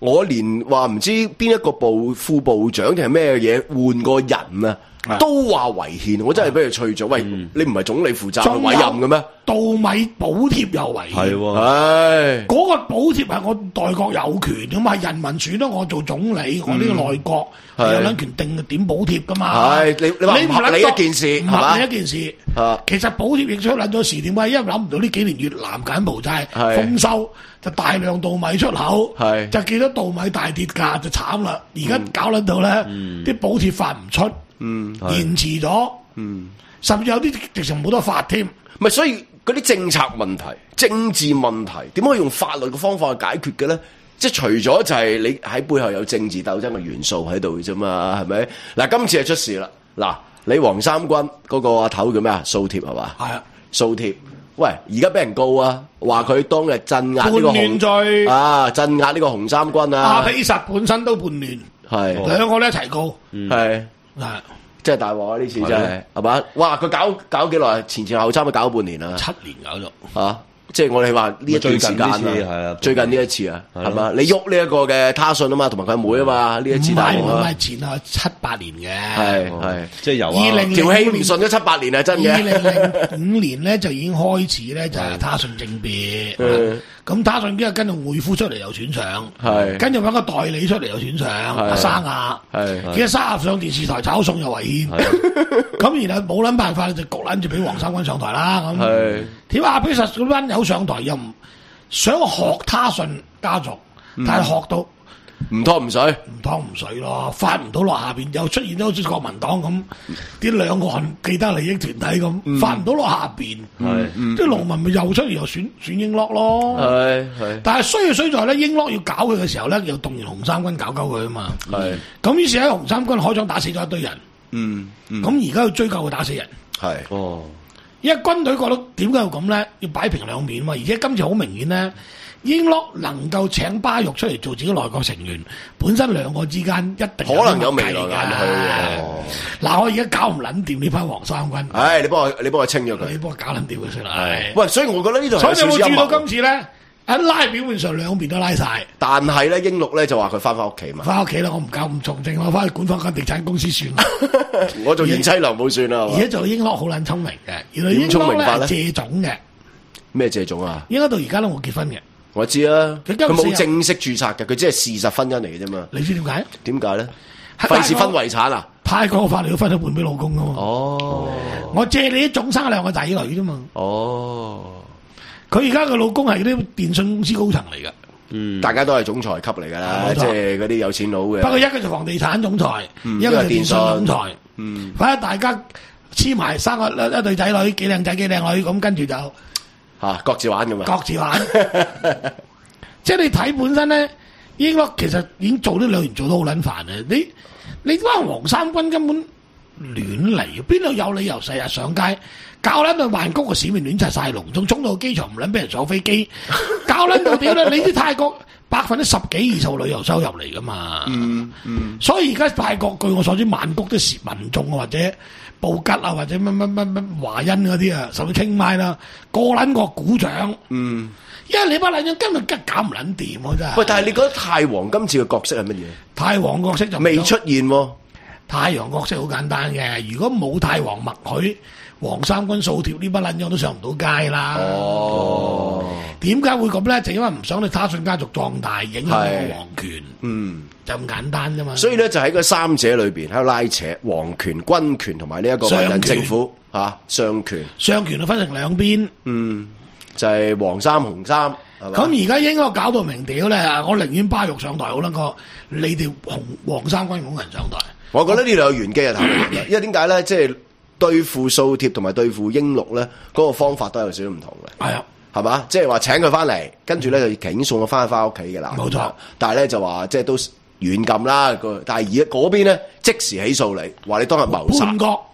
我連話唔知邊一個部副部長定係咩嘢換個人啊，都話違憲，我真係俾佢吹咗。喂，你唔係總理負責委任嘅咩？稻米補貼又違憲， 係喎， 唉，嗰個補貼係我代國有權噶嘛，人民選咗我做總理，我呢個內閣係有兩權定點補貼噶嘛。係你你話唔合理一件事，唔合理一件事。其實補貼亦出撚咗事，點解？因為諗唔到呢幾年越南柬埔寨豐收，就大量稻米出口，就見到稻米大跌價，就慘啦。而家搞撚到咧，啲補貼發唔出。嗯，延遲咗，嗯，甚至有啲直情冇得發添。 唔係，所以嗰啲政策問題、政治問題，點可以用法律嘅方法去解決嘅咧？即係除咗就係你喺背後有政治鬥爭嘅元素喺度啫嘛，係咪？嗱，今次係出事啦。嗱，你黃三軍嗰個阿頭叫咩啊？蘇貼係嘛？係啊，蘇貼。喂，而家俾人告啊，話佢當日鎮壓呢個叛亂罪啊，鎮壓呢個紅三軍啊。 阿比實本身都叛亂，係兩個都一齊告， 係。係，真係大鑊啊！呢次真係，係嘛？哇！佢搞搞幾耐？前前後後差唔多搞咗半年啦， 七年搞咗嚇。即係我哋話呢一段時間啊，最近呢一次啊，係嘛？你喐呢一個嘅他信啊嘛，同埋佢阿妹啊嘛，呢一次大鑊啊！ 唔係前後七八年嘅， 係係即係由二零條氣唔順咗七八年啊，真嘅。 二零零五年咧就已經開始咧就係他信政變，咁他信之後跟住匯夫出嚟又選上，跟住揾個代理出嚟又選上，阿沙亞，其實沙亞上電視台炒餸又違憲，咁然後冇撚辦法就焗撚住俾黃三軍上台啦咁。點阿比實嗰班友上台又唔想學他信家族，但係學到唔拖唔水， 唔拖唔水咯，發唔到落下邊，又出現咗好似國民黨咁啲兩岸既得利益團體咁，發唔到落下邊，啲農民咪又出現又選選英樂咯，係係。但係衰就衰在咧，英樂要搞佢嘅時候咧，又動員紅三軍搞鳩佢啊嘛，係。咁於是喺紅三軍開槍打死咗一堆人，嗯，咁而家要追究佢打死人，係哦。因為軍隊覺得點解要咁咧？要擺平兩面嘛，而且今次好明顯咧，英樂能夠請巴育出嚟做自己內閣成員，本身兩個之間一定可能有未來眼去。 嗱，我而家搞唔撚掂呢班黃三軍。 唉，你幫我，你幫我清咗佢。 你幫我搞撚掂佢先啦。 喂，所以我覺得呢度所以你有冇注意到今次咧？一拉表面上兩邊都拉晒， 但係咧英祿咧就話佢翻返屋企嘛， 翻屋企啦，我唔搞咁重症，我翻去管翻間地產公司算啦。 我做賢妻良母算啦。 而家做英祿好撚聰明嘅，原來英祿咧係借種嘅。咩借種啊？ 英祿到而家都冇結婚嘅。 我知啊，佢冇正式註冊嘅，佢只係事實婚姻嚟嘅啫嘛。 你知點解？ 點解咧？費事分遺產啊？ 泰國法律要分咗半俾老公噶嘛。哦，我借你啲種生兩個仔女啫嘛。哦。佢而家個老公係啲電信公司高層嚟噶， 嗯，大家都係總裁級嚟噶啦，即係嗰啲有錢佬嘅。 不過一個就房地產總裁，一個就電信總裁，嗯，反正大家黐埋生個一對仔女，幾靚仔幾靚女，咁跟住就吓各自玩咁啊， 各自玩。即係你睇本身咧，英國其實已經做呢兩年做得好撚煩啊！你你班黃三軍根本亂嚟，邊度有理由成日上街？搞撚到曼谷個市面亂晒晒龍，仲衝到機場唔撚俾人上飛機，搞撚到點咧？你啲泰國百分之十幾二十旅遊收入嚟噶嘛？嗯嗯，所以而家泰國據我所知，曼谷啲民眾或者布吉啊，或者乜乜乜乜華欣嗰啲啊，甚至清邁啦，個撚個鼓掌。嗯，因為你班撚樣根本梗搞唔撚掂喎，真係。喂， 但係你覺得泰皇今次嘅角色係乜嘢？ 泰皇角色就未出現喎。 太陽角色好簡單嘅，如果冇太皇默許，黃三軍掃貼呢班撚樣都上唔到街啦。哦，點解會咁咧？就因為唔想你他信家族壯大，影響個皇權。嗯，就咁簡單啫嘛。 所以咧就喺個三者裏邊喺度拉扯，皇權、軍權同埋呢一個文人政府嚇雙權。 雙權就分成兩邊。 嗯，就係、是、黃三紅三。 咁而家應該搞到明屌咧，我寧願巴育上台好撚過你哋紅黃三軍嗰人上台。 我覺得呢度有玄機啊，因為點解咧？即係對付掃貼同埋對付英祿咧，嗰個方法都有少少唔同嘅。係啊，係嘛？即係話請佢翻嚟，跟住咧就警送佢翻翻屋企嘅啦。冇錯。但係咧就話即係都軟禁啦。但係而家嗰邊咧即時起訴你，話你當日謀殺。 叛國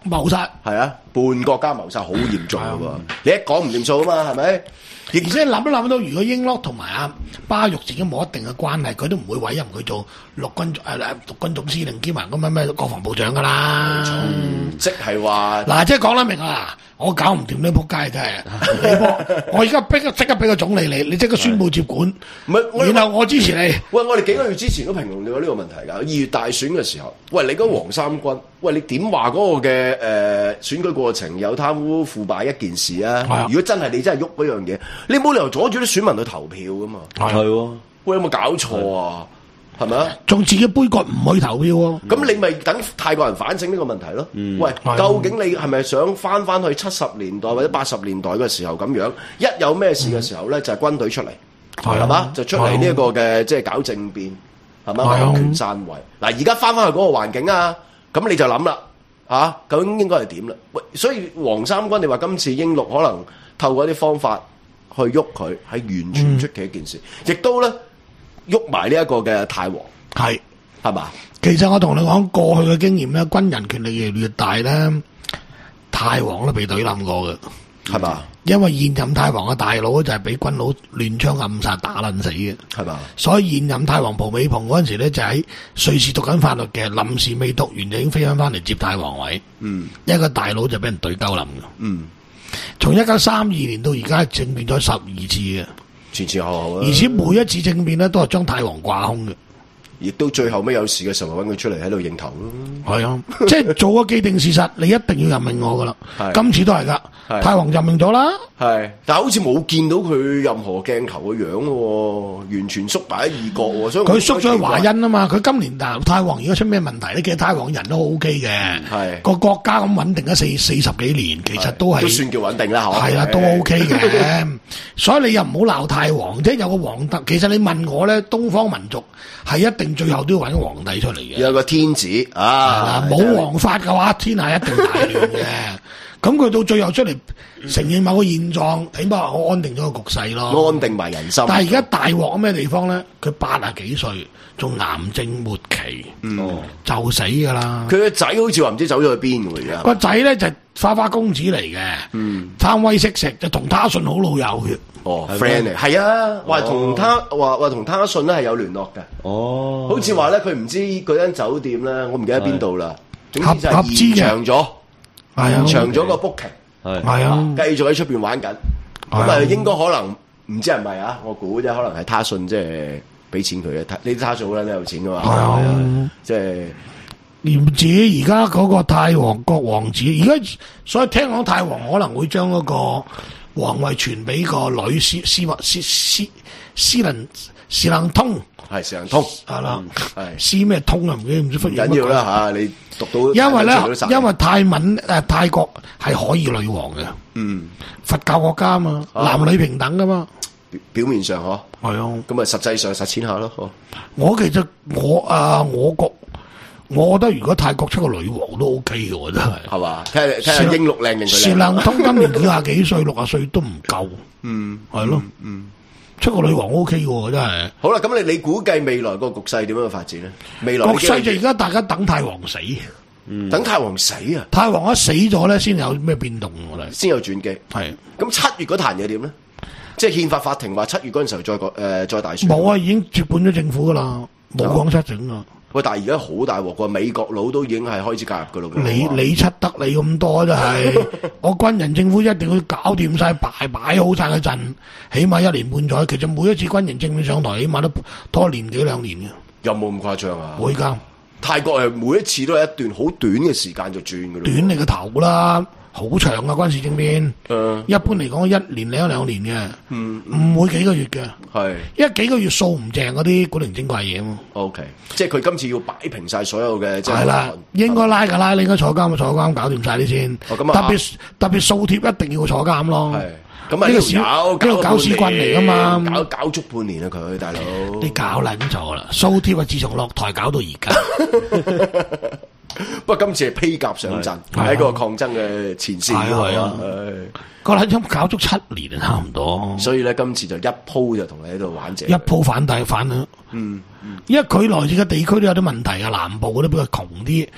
謀殺， 係啊，半國家謀殺好嚴重㗎喎，你一講唔掂數啊嘛，係咪？ 而且諗都諗到，如果英洛同埋阿巴育自己冇一定嘅關係，佢都唔會委任佢做陸軍誒陸軍總司令兼埋咁樣咩國防部長噶啦。 嗯、即係話嗱，即係講得明啊！我搞唔掂呢仆街真係，我而家逼即刻俾個總理你，你即刻宣佈接管， 唔係， 然後我支持你。 喂，我哋幾個月之前都評論過呢個問題㗎。二月大選嘅時候，喂，你嗰黃三軍，喂，你點話嗰個嘅誒、呃、選舉過程有貪污腐敗一件事啊？ 啊如果真係你真係喐嗰樣嘢，你冇理由阻住啲選民去投票㗎嘛？ 係喎， 喂，有冇搞錯啊？係咪啊？ 仲自己杯葛唔去投票喎？ 咁、嗯、你咪等泰國人反省呢個問題咯。嗯、喂，究竟你係咪想翻翻去七十年代或者八十年代嘅時候咁樣？一有咩事嘅時候咧，嗯、就係軍隊出嚟，係嘛、嗯？就出嚟呢一個嘅即係搞政變，係嘛？強權篡位。嗱，而家翻翻去嗰個環境啊，咁你就諗啦，嚇究竟應該係點啦？喂，所以黃三軍，你話今次英陸可能透過一啲方法去喐佢，係完全唔出奇一件事，亦、嗯、都咧。喐埋呢一個嘅泰皇係係嘛？ 其實我同你講過去嘅經驗咧，軍人權力越嚟越大咧，泰皇都被懟冧過嘅，係嘛？因為現任泰皇嘅大佬就係俾軍佬亂槍暗殺打撚死嘅，係嘛？所以現任泰皇蒲美蓬嗰陣時咧，就喺瑞士讀緊法律嘅，臨時未讀完就已經飛翻翻嚟接泰皇位。嗯，一個大佬就俾人懟鳩冧嘅。嗯，從一九三二年到而家政變咗十二次嘅。 前前後後啊！ 而且每一次政變咧，都係將泰皇掛空嘅， 亦都最後尾有事嘅時候揾佢出嚟喺度認頭咯。 係啊，即係做個既定事實，你一定要任命我噶啦。今次都係噶，泰皇任命咗啦。係， 但係好似冇見到佢任何鏡頭嘅樣喎，完全縮埋喺異國喎。所以佢縮咗去華欣啊嘛。佢今年嗱泰皇而家出咩問題咧？其實泰皇人都 O K 嘅，係個國家咁穩定咗四四十幾年，其實都係都算叫穩定啦。 係啦，都 O K 嘅。所以你又唔好鬧泰皇，即係有個皇帝。其實你問我咧，東方民族係一定最後都要揾個皇帝出嚟嘅。 有個天子啊， 冇皇法嘅話，天下一定大亂嘅。咁佢到最後出嚟承認某個現狀，起碼我安定咗個局勢咯， 安定埋人心。 但係而家大鑊咩地方咧？佢八啊幾歲，仲癌症末期，嗯、就死噶啦。 佢個仔好似話唔知走咗去邊嘅而家。 個仔咧就係、花花公子嚟嘅，嗯、貪威識食，就同他信好老友嘅。 哦 friend 嚟，係啊，話同他話話同他信咧係有聯絡嘅。哦，好似話咧佢唔知嗰間酒店咧，我唔記得邊度啦。 合合資長咗。 係啊， 長咗個 booking，係係啊，繼續喺出邊玩緊，咁啊應該可能唔知係咪啊？我估啫，可能係他信即係俾錢佢嘅，呢啲他數啦，你有錢噶嘛？係啊，即係連自己而家嗰個泰皇國王子，而家所以聽講泰皇可能會將嗰個皇位傳俾個女斯斯密斯斯斯能斯能通。 係成日通係啦，係詩咩通啊？唔記唔知乜嘢。 緊要啦吓，你讀到因為咧，因為泰文誒泰國係可以女王嘅，嗯，佛教國家啊嘛，男女平等噶嘛， 表面上嗬， 係啊， 咁啊實際上實踐下咯，嗬。 我其實我啊，我覺我覺得如果泰國出個女王都 OK 嘅，我真係係嘛， 睇下睇下英六靚定佢靚。 時能通今年幾廿幾歲，六十歲都唔夠，嗯，係咯，嗯。出個女王 O K 喎，真係。 好啦，咁你你估計未來個局勢點樣發展咧？未來局勢就而家大家等泰皇死， 嗯、等泰皇死啊！ 泰皇一死咗咧，先有咩變動我哋先有轉機。係咁七月嗰壇嘢點咧？即係憲法法庭話七月嗰陣時候再個誒、呃、再大選。 冇啊，已經接管咗政府噶啦，冇講失整啊。 喂，但係而家好大鑊喎，美國佬都已經係開始介入噶咯。 你你七得你咁多真係，我軍人政府一定要搞掂晒，擺擺好晒個陣，起碼一年半載。其實每一次軍人政府上台，起碼都拖年幾兩年嘅。有冇咁誇張啊？ 會噶， 泰國係每一次都係一段好短嘅時間就轉噶啦。 短你個頭啦！好長啊！軍事政變，嗯、一般嚟講一年零一兩年嘅，唔、嗯、會幾個月嘅，係因為幾個月掃唔正嗰啲古靈精怪嘢嘛。 O、okay. K， 即係佢今次要擺平晒所有嘅， 係啦，應該拉噶拉，你應該坐監就坐監，搞掂晒啲先。哦、特別、啊、特別掃貼一定要坐監咯。係咁啊，呢個小呢個搞屎棍嚟噶嘛， 搞搞足半年啊佢大佬。 你搞撚咗啦，掃貼啊！自從落台搞到而家。 不過今次係披甲上陣，喺個抗爭嘅前線。係啊， 個撚樣搞足七年啊，差唔多。 所以咧，今次就一鋪就同你喺度玩正。 一鋪反大反啊！嗯，因為佢來自嘅地區都有啲問題啊，南部嗰啲比較窮啲，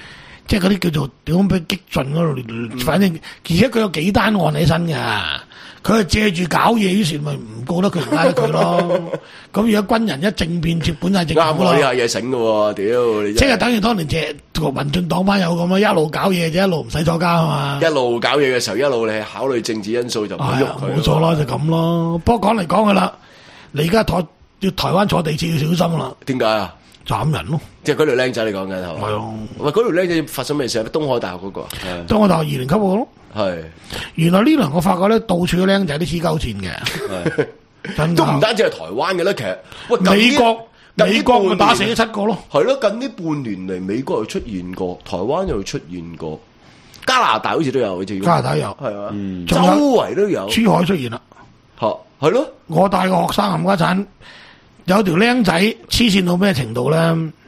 即係嗰啲叫做點樣俾激進嗰度，嗯、反正而且佢有幾單案喺身嘅，佢係借住搞嘢，於是咪唔告得佢，唔拉得佢咯。咁如果軍人一政變接本晒政府咯， 啱啊，呢下嘢醒嘅喎，屌你！ 即係等於當年借個民進黨班友咁啊，一路搞嘢就一路唔使坐監啊嘛。 一路搞嘢嘅時候，一路你係考慮政治因素就唔好喐佢。 冇錯咯，就咁咯。不過講嚟講去啦，你而家台要台灣坐地鐵要小心啦。 點解啊？ 斬人咯！ 即係嗰條僆仔你講緊係嘛？ 係啊。 喂，嗰條僆仔發生咩事啊？東海大學嗰個啊？ 東海大學二年級嗰個咯。係。原來呢輪我發覺咧，到處嘅僆仔都黐鳩線嘅。真都唔單止係台灣嘅咧，其實喂美國美國咪打死咗七個咯。 係咯，近呢半年嚟，美國又出現過，台灣又出現過，加拿大好似都有，好似加拿大有係啊，周圍都有。 珠海出現啦， 吓係咯。我帶個學生冚家鏟，有條僆仔黐線到咩程度咧？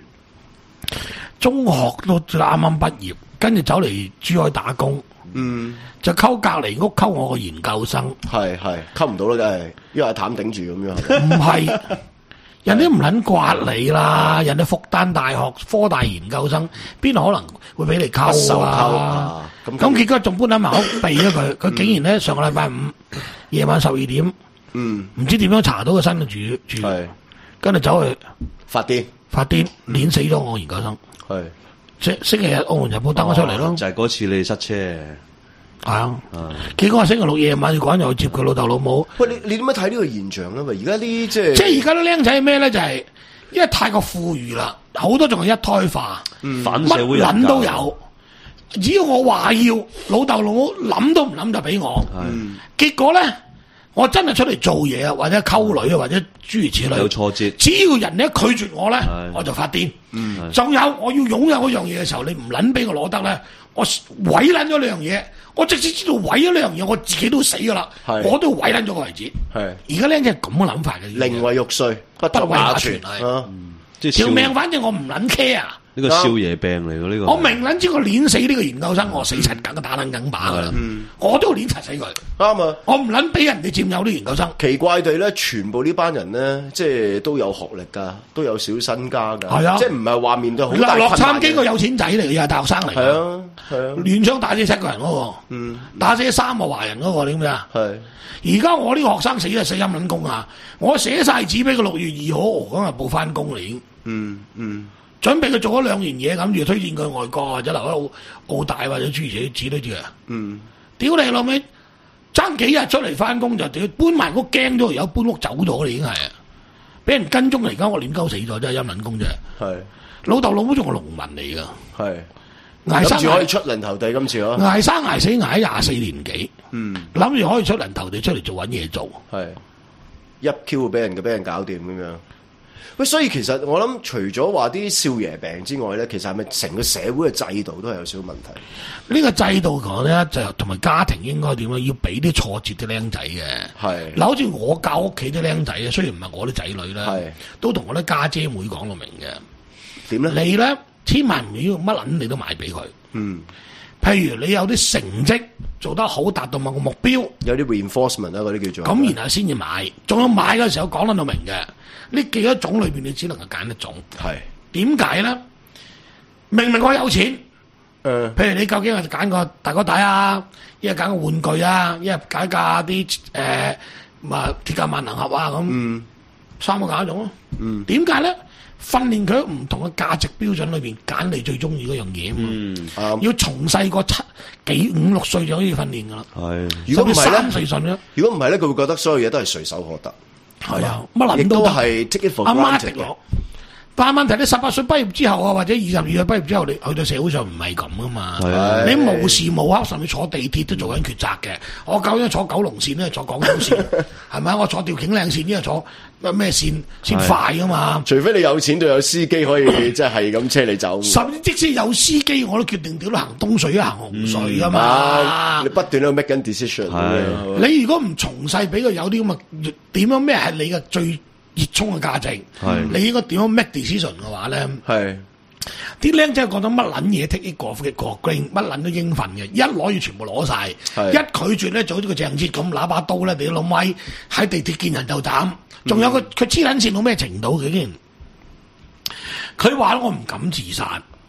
中學都啱啱畢業，跟住走嚟珠海打工。嗯，就溝隔籬屋溝我個研究生， 係係溝唔到啦，梗係因為阿譚頂住咁樣。 唔係，人哋唔撚刮你啦，人哋復旦大學科大研究生，邊度可能會俾你溝啊？咁咁結果仲搬喺埋屋避咗佢，佢竟然咧上個禮拜五夜晚十二點，嗯，唔知點樣查到個身住住，跟住走去發癲， 發癲，碾死咗我研究生，係。星星期日澳門日報登咗出嚟咯， 就係、是、嗰次你塞車， 係啊，結果星期六夜晚要趕又接佢老豆老母。 喂，你你點樣睇呢個現象咧？喂，而家啲即係即係而家啲僆仔係咩咧？就係、是、因為太過富裕啦，好多仲係一胎化， 嗯、反社會人乜撚都有。只要我話要，老豆老母諗都唔諗就俾我。嗯、結果咧，我真係出嚟做嘢啊，或者溝女啊，或者諸如此類， 有挫折。只要人哋一拒絕我咧，我就發癲。仲、嗯、有我要擁有嗰樣嘢嘅時候，你唔撚俾我攞得咧，我毀撚咗呢樣嘢，我直接知道毀咗呢樣嘢，我自己都死噶啦，我都毀撚咗個為止。係而家僆仔係咁嘅諗法嘅， 寧為玉碎，不為瓦全。 條命反正我唔撚 care 啊。 呢個少爺病嚟嘅呢個， 我明撚知我碾死呢個研究生，我死柒梗打撚梗把噶啦，嗯、我都碾柒死佢。啱啊！我唔撚俾人哋佔有啲研究生。 奇怪地咧，全部呢班人咧，即係都有學歷噶，都有小身家噶， 係啊， 即係唔係話面對好大困難。 洛杉磯個有錢仔嚟嘅，又係大學生嚟。 係啊，係啊， 亂槍打死七個人嗰、那個，嗯，打死三個華人嗰、那個，你知唔知啊？係。而家我呢個學生死就死陰撚工啊！我寫晒紙俾佢六月二號，咁啊報翻工嚟已經。嗯嗯。準備佢做咗兩年嘢，諗住推薦佢外國或者留喺澳澳大或者諸如此類啲啊。嗯，屌你老味，爭幾日出嚟翻工就屌搬埋屋驚咗，有搬屋走咗，你已經係啊，俾人跟蹤嚟，而家我亂鳩死咗，真係陰撚工啫。係老豆老母仲係農民嚟噶，係捱生可以出人頭地今次咯， 捱生捱死捱廿四年幾，嗯，諗住可以出人頭地出嚟做揾嘢做，係一 Q 俾人嘅俾人搞掂咁樣。喂，所以其實我諗，除咗話啲少爺病之外咧，其實係咪成個社會嘅制度都係有少少問題？ 呢個制度講咧，就同埋家庭應該點咧？要俾啲挫折啲僆仔嘅。係嗱，好似我教屋企啲僆仔啊，雖然唔係我啲仔女啦，係都同我啲家姐妹講到明嘅。點咧？你咧千萬唔要乜撚你都買俾佢。嗯。譬如你有啲成績做得好，達到某個目標， 有啲 reinforcement 啦，嗰啲叫做。 咁然後先至買，仲有買嘅時候講得到明嘅。呢幾多種裏邊，你只能夠揀一種。係點解咧？明明我有錢，誒、呃，譬如你究竟係揀個大哥大啊，一係揀個玩具啊，一係揀架啲誒，嘛鐵甲萬能俠啊咁，嗯、三個揀一種咯。嗯，點解咧？訓練佢喺唔同嘅價值標準裏邊揀你最中意嗰樣嘢。嗯，嗯要從細個七幾五六歲就可以訓練噶啦。係，如果唔係咧， 如果唔係咧，佢會覺得所有嘢都係隨手可得。 係啊，乜諗都係 take it for granted 嘅。 但係問題你十八歲畢業之後啊，或者二十二歲畢業之後，你去到社會上唔係咁噶嘛。係你無時無刻甚至坐地鐵都做緊抉擇嘅。我究竟坐九龍線咧，坐廣州線，係咪？我坐調景嶺線，呢個坐咩咩線先快噶嘛？ 除非你有錢，就有司機可以即係咁車你走。 甚至即使有司機，我都決定屌你行東隧啊，行紅隧啊嘛。 你不斷喺度 make 緊 decision。 你如果唔從細俾佢有啲咁嘅點樣咩係你嘅最熱衷嘅價值，你應該點樣 make decision 嘅話咧？係啲僆仔覺得乜撚嘢 take 呢個 take 個 green， 乜撚都應份嘅，一攞要全部攞晒，一拒絕咧就好似個鄭捷咁拿把刀咧，你老米喺地鐵見人就斬，仲有個佢黐撚線到咩程度嘅？竟然佢話我唔敢自殺，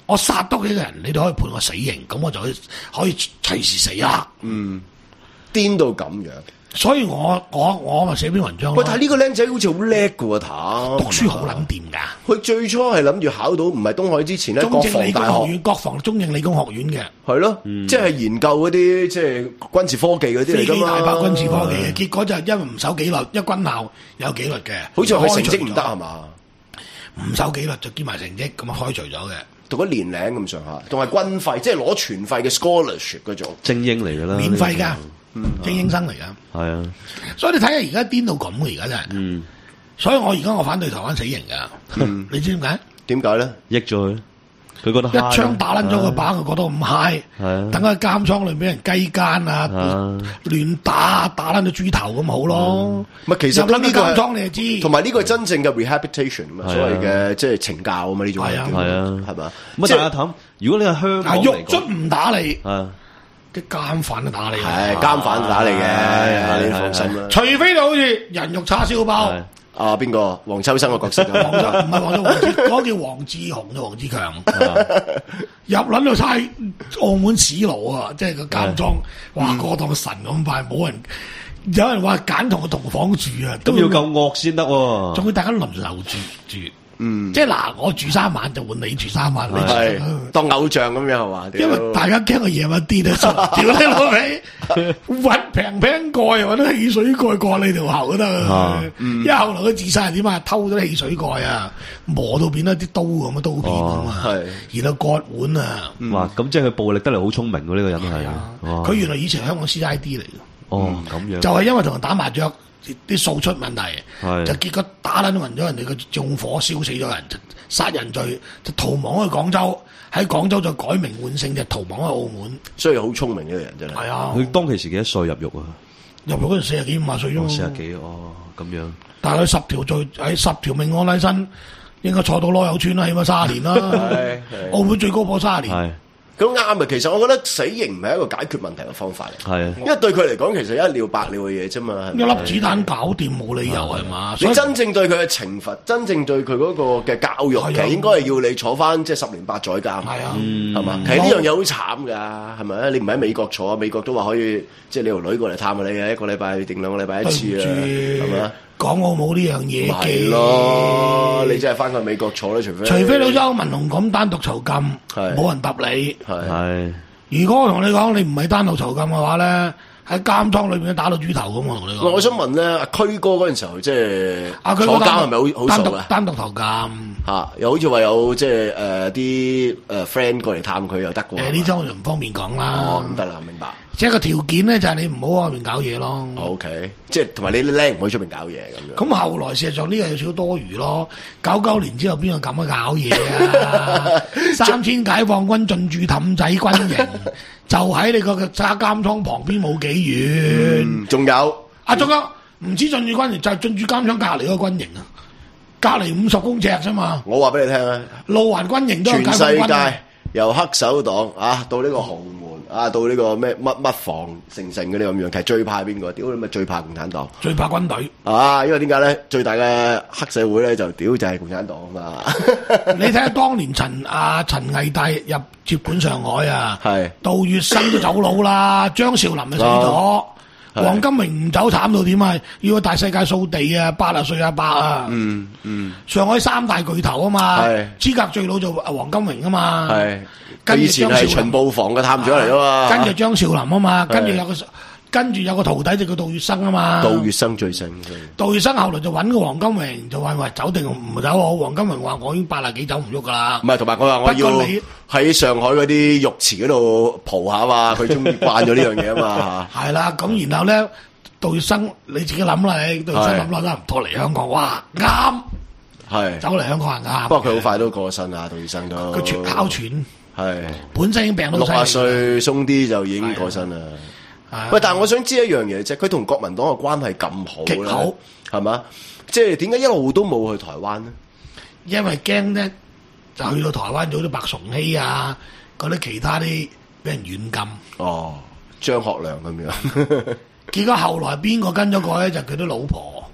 我殺多幾個人，你都可以判我死刑，咁我就可以可以隨時死啦。 嗯，癲到咁樣。所以我我我咪寫篇文章。 喂，但係呢個僆仔好似好叻㗎喎，譚讀書好撚掂㗎。 佢最初係諗住考到唔係東海之前咧， 中正理工學院、國防中正理工學院嘅。 係咯，嗯、即係研究嗰啲即係軍事科技嗰啲嚟㗎嘛。飛機大炮軍事科技嘅， 結果就係因為唔守紀律，一軍校有紀律嘅。 好似佢成績唔得係嘛？ 唔守紀律就兼埋成績，咁啊開除咗嘅。 讀一年零咁上下，仲係軍費，即係攞全費嘅 scholarship 嗰種精英嚟㗎啦， 免費㗎。嗯、精英生嚟噶，係啊，所以你睇下而家癲到咁嘅，而家真係，嗯，所以我而家我反對台灣死刑噶，嗯、你知點解？ 點解咧？ 益咗佢，佢覺得一槍打撚咗個靶，佢覺得咁嗨，等佢監倉裏俾人雞奸啊，亂打打撚到豬頭咁好咯。 唔係、嗯，其實呢個監倉你就知， 同埋呢個係真正嘅 rehabilitation 啊嘛，所謂嘅即係懲教啊嘛呢種係啊， 係啊， 係嘛？ 咁但係阿譚，如果你係香港嚟講， 獄卒唔打你。啲監犯都打你， 係監犯都打你嘅，你放心啦。 除非就好似人肉叉燒包， 啊邊個黃秋生個角色， 唔係黃秋生，嗰叫黃志雄定黃志強，入撚到晒澳門市路啊！即係個監倉，哇過當神咁快，冇人，有人話揀同個同房住啊， 咁要夠惡先得， 仲要大家輪流住住。嗯，即係嗱，我住三晚就換你住三晚，你住當偶像咁樣係嘛？ 因為大家驚個夜晚啲啊，屌你老味，揾平平蓋或者汽水蓋蓋你條喉都得。因為後來佢自殺係點啊？偷咗啲汽水蓋啊，磨到變咗啲刀咁嘅刀片啊嘛，然後割腕啊。 哇！咁即係佢暴力得嚟好聰明喎，呢個人係。 佢原來以前香港 C I D 嚟嘅。 哦，咁樣。就係因為同人打麻雀。啲數出問題，就結果打撚暈咗人哋個縱火燒死咗人，殺人罪就逃亡去廣州，喺廣州就改名換姓就逃亡去澳門， 所以好聰明嘅人真係。 係啊， 佢當其時幾多歲入獄啊？ 入獄嗰陣四十幾五十歲啫嘛。 四十幾哦，咁樣。 但係佢十條罪喺十條命案喺身，應該坐到羅有村啦，起碼卅年啦。澳門最高破卅年。 咁啱啊！其實我覺得死刑唔係一個解決問題嘅方法嚟，係啊，因為對佢嚟講其實一了百了嘅嘢啫嘛， 一粒子彈搞掂冇理由係嘛？ 你真正對佢嘅懲罰，真正對佢嗰個嘅教育，其實應該係要你坐翻即係十年八載監，係啊，係嘛？其實呢樣嘢好慘㗎，係咪啊？你唔喺美國坐，美國都話可以即係你條女過嚟探下你嘅，一個禮拜定兩個禮拜一次啊，係咪啊？ 港澳冇呢樣嘢嘅咯，你真係翻去美國坐咧，除非除非老周文龍咁單獨囚禁，冇人揼你。係，如果我同你講，你唔係單獨囚禁嘅話咧，喺監倉裏邊打到豬頭咁，我同你講。 我想問咧，阿區哥嗰陣時候即係坐監係咪好好熟啊？ 單獨囚禁嚇，又好似話有即係誒啲誒 friend 過嚟探佢又得嘅喎。 誒呢張我就唔方便講啦。 哦，咁得啦，明白。 即係個條件咧，就係你唔好外面搞嘢咯。 O K，即係同埋你叻唔可以出面搞嘢咁樣。 咁後來事實上呢個有少少多餘咯。九九年之後邊個咁樣搞嘢啊？三千解放軍進駐氹仔軍營，就喺你個揸監倉旁邊冇幾遠。 仲有啊，仲有唔止進駐軍營，就係進駐監倉隔離嗰個軍營啊，隔離五十公尺啫嘛。 我話俾你聽啊， 路環軍營都有解放軍。 全世界由黑手黨啊到呢個紅門啊到呢個咩乜乜防成成嗰啲咁樣，其實最怕邊個？屌你咪最怕共產黨， 最怕軍隊啊！因為點解咧？最大嘅黑社會咧就屌就係共產黨啊嘛！ 你睇下當年陳啊陳毅帶入接管上海啊，係杜月笙都走佬啦，張少林就死咗。黃金榮唔走慘到點啊？要去大世界掃地啊！八啊歲阿伯啊！嗯嗯，上海三大巨頭啊嘛，資格最老就黃金榮啊嘛，係跟住以前係巡捕房嘅探長嚟啊嘛， 跟住張少林啊嘛，跟住有個跟住有個徒弟就叫杜月笙啊嘛， 杜月笙最醒， 杜月笙後來就揾個黃金榮就話喂走定唔走啊？黃金榮話我已經八啊幾走唔喐噶啦， 唔係同埋我話我要喺上海嗰啲浴池嗰度蒲下嘛，佢中意慣咗呢樣嘢啊嘛， 係啦，咁然後咧杜月笙你自己諗啦，你杜月笙諗諗得唔拖嚟香港，哇啱，係走嚟香港係啱， 不過佢好快都過身啊，杜月笙都佢全哮喘， 係本身已經病到六啊歲鬆啲就已經過身啦。喂，但係我想知一樣嘢啫，佢同國民黨嘅關係咁好咧，好係嘛？即係點解一路都冇去台灣呢？ 因為驚咧，就去到台灣做啲白崇禧啊，嗰啲其他啲俾人軟禁。 哦，張學良咁樣。 結果後來邊個跟咗過咧？就佢啲老婆。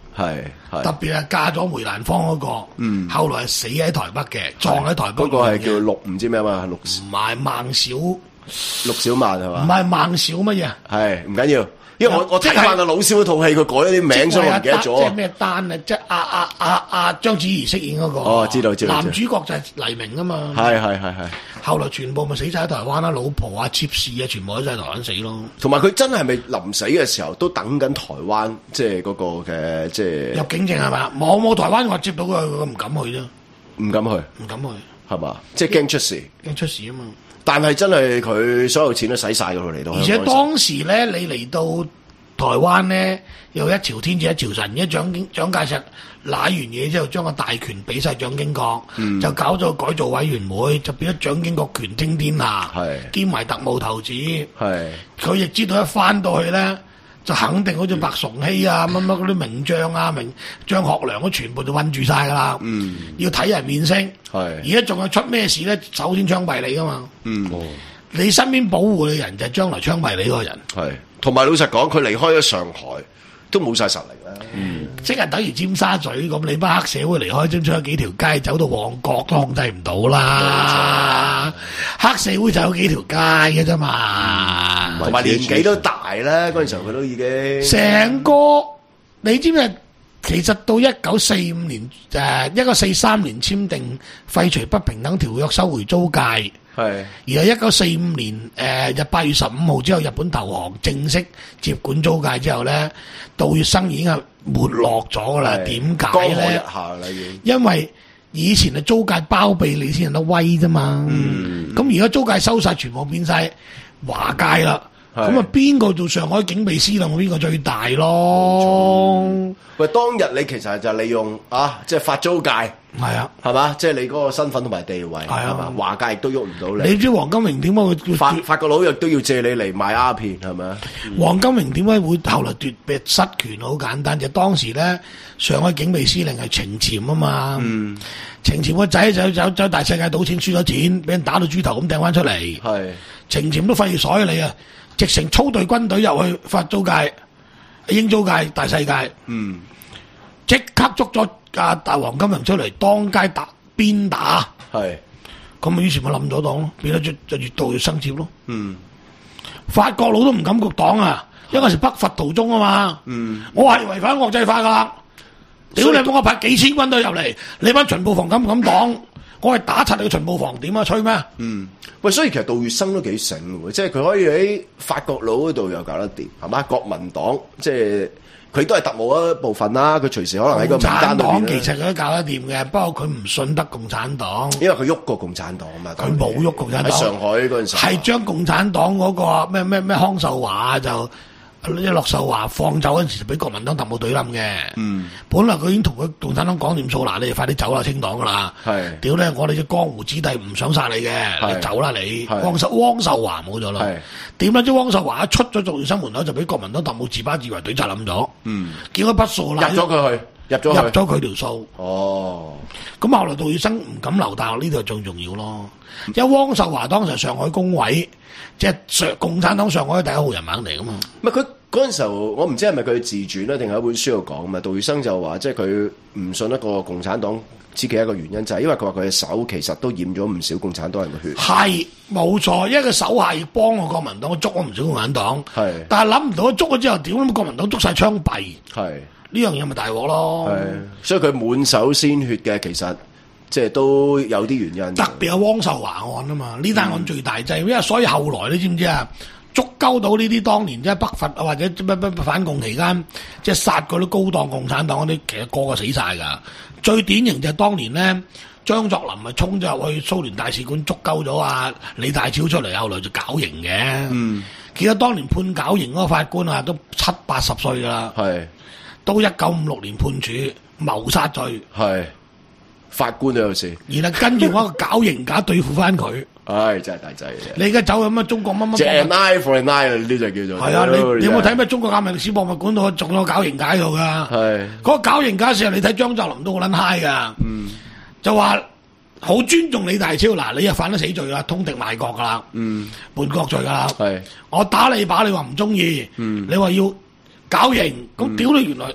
係特別係嫁咗梅蘭芳嗰個，嗯，後來係死喺台北嘅，撞喺台北。 嗰個係叫陸唔知咩嘛，陸唔係孟小陸小曼係嘛？ 唔係孟小乜嘢？ 係唔緊要。因為我我睇翻個老蕭嗰套戲，佢改咗啲名，所以我唔記得咗。 即係咩丹啊？即係阿阿阿阿章子怡飾演嗰個。 哦，知道知道。 男主角就係黎明啊嘛。 係係係係。 後來全部咪死晒喺台灣啦，老婆啊、妾侍啊，全部都喺台灣死咯。 同埋佢真係咪臨死嘅時候都等緊台灣，即係嗰個嘅即係入境證係嘛？冇冇台灣我接到佢，佢唔敢去啫。 唔敢去。 唔敢去。係嘛？即係驚出事。 驚出事啊嘛！ 但係真係佢所有錢都使晒嗰度嚟到。 而且當時咧，你嚟到台灣咧，又一朝天子一朝臣，一蔣經蔣介石攋完嘢之後，將個大權俾晒蔣經國，嗯、就搞咗改造委員會，就變咗蔣經國權傾天下，兼埋特務頭子。佢亦知道一翻到去咧，就肯定好似白崇禧啊、乜乜嗰啲名將啊、名張學良都全部就韞住晒噶啦。嗯、要睇人面色。而家仲有出咩事咧？首先槍斃你噶嘛。嗯哦、你身邊保護嘅人就係將來槍斃你嗰個人。 係，同埋老實講，佢離開咗上海都冇晒實力啦。 嗯，即係等於尖沙咀咁，你班黑社會離開尖沙咀幾條街，走到旺角都控制唔到啦。黑社會就有幾條街嘅啫嘛。 同埋、嗯、年紀都大啦，嗰陣時候佢都已經成個，你知唔知？其實到一九四五年，誒一九四三年簽訂廢除不平等條約，收回租界。係，而係一九四五年誒日八月十五號之後，日本投降，正式接管租界之後咧，杜月笙已經係沒落咗噶啦。點解咧？因為以前係租界包庇你先有得威啫嘛。咁而家租界收晒，全部變晒華界啦。咁啊，邊個做上海警備司令？邊個最大咯？ 喂，當日你其實就利用啊，即係發租界，係啊，係嘛？即係你嗰個身份同埋地位，係嘛？華界亦都喐唔到你。你知黃金榮點解會法法國佬亦都要借你嚟賣鴉片，係咪啊？ 黃金榮點解會後來奪別失權？好簡單，就當時咧，上海警備司令係程潛啊嘛。嗯，程潛個仔走走走大世界賭錢，輸咗錢，俾人打到豬頭咁掟翻出嚟。係程潛都費事睬你啊！直成操隊軍隊入去法租界、英租界、大世界，嗯，即刻捉咗阿大黃金榮出嚟，當街打鞭打，係，咁啊於是咪冧咗黨咯，變咗就就越度越生接咯，嗯，法國佬都唔敢局黨啊，因為嗰時北伐途中啊嘛，嗯，我係違反國際法噶，屌你幫我派幾千軍隊入嚟，你班巡捕房敢唔敢擋？我係打柒你個巡捕房點啊？吹咩？嗯，喂，所以其實杜月笙都幾醒嘅，即係佢可以喺法國佬嗰度又搞得掂，係嘛？國民黨即係佢都係特務一部分啦，佢隨時可能喺個名單度。共產黨其實佢都搞得掂嘅，不過佢唔信得共產黨，因為佢喐過共產黨啊嘛。佢冇喐共產黨喺上海嗰陣時，係將共產黨嗰個咩咩咩康秀華就。一駱秀華放走嗰陣時就俾國民黨特務隊冧嘅，嗯，本來佢已經同佢共產黨講掂數，嗱，你哋快啲走啦，清黨噶啦，係，屌咧，我哋隻江湖子弟唔想殺你嘅，你走啦你，汪秀汪秀華冇咗啦，係，點解知汪秀華一出咗杜月笙門口就俾國民黨特務自把自為隊扎冧咗，嗯，叫佢筆數啦，入咗佢去，入咗入咗佢條數，哦，咁後來杜月笙唔敢留大陸呢度最重要咯，因為汪秀華當時係上海工委。即係上共產黨上海第一號人物嚟噶嘛？唔係佢嗰陣時候，我唔知係咪佢自傳咧，定係一本書度講嘛？杜月笙就話，即係佢唔信得過共產黨，之其一個原因就係因為佢話佢嘅手其實都染咗唔少共產黨人嘅血。係冇錯，因為佢手下亦幫個國民黨捉咗唔少共產黨。係，但係諗唔到捉咗之後，屌咁國民黨捉晒槍斃。係呢樣嘢咪大鑊咯？係，所以佢滿手鮮血嘅其實。即係都有啲原因，特別係汪秀華案啊嘛，呢單案最大劑，因為所以後來你知唔知啊？捉鳩到呢啲當年即係北伐或者乜乜反共期間，即係殺嗰啲高檔共產黨嗰啲，其實個個死晒㗎。最典型就係當年咧，張作霖咪衝咗入去蘇聯大使館捉鳩咗啊李大釗出嚟，後來就絞刑嘅。嗯，其實當年判絞刑嗰個法官啊，都七八十歲㗎啦。係，都一九五六年判處謀殺罪。係。法官都有事，然後跟住我個絞刑架對付翻佢，唉，真係大劑嘅。你而家走咁啊？中國乜乜？即係 an eye for an eye 呢就叫做。係啊，你你有冇睇咩中國革命歷史博物館度仲有絞刑架喺度噶？係嗰個絞刑架時候，你睇張作霖都好撚嗨噶。嗯，就話好尊重李大釗，嗱，你又犯咗死罪啦，通敵賣國噶啦，嗯，叛國罪噶啦。係我打你把，你話唔中意，嗯，你話要絞刑，咁屌你原來。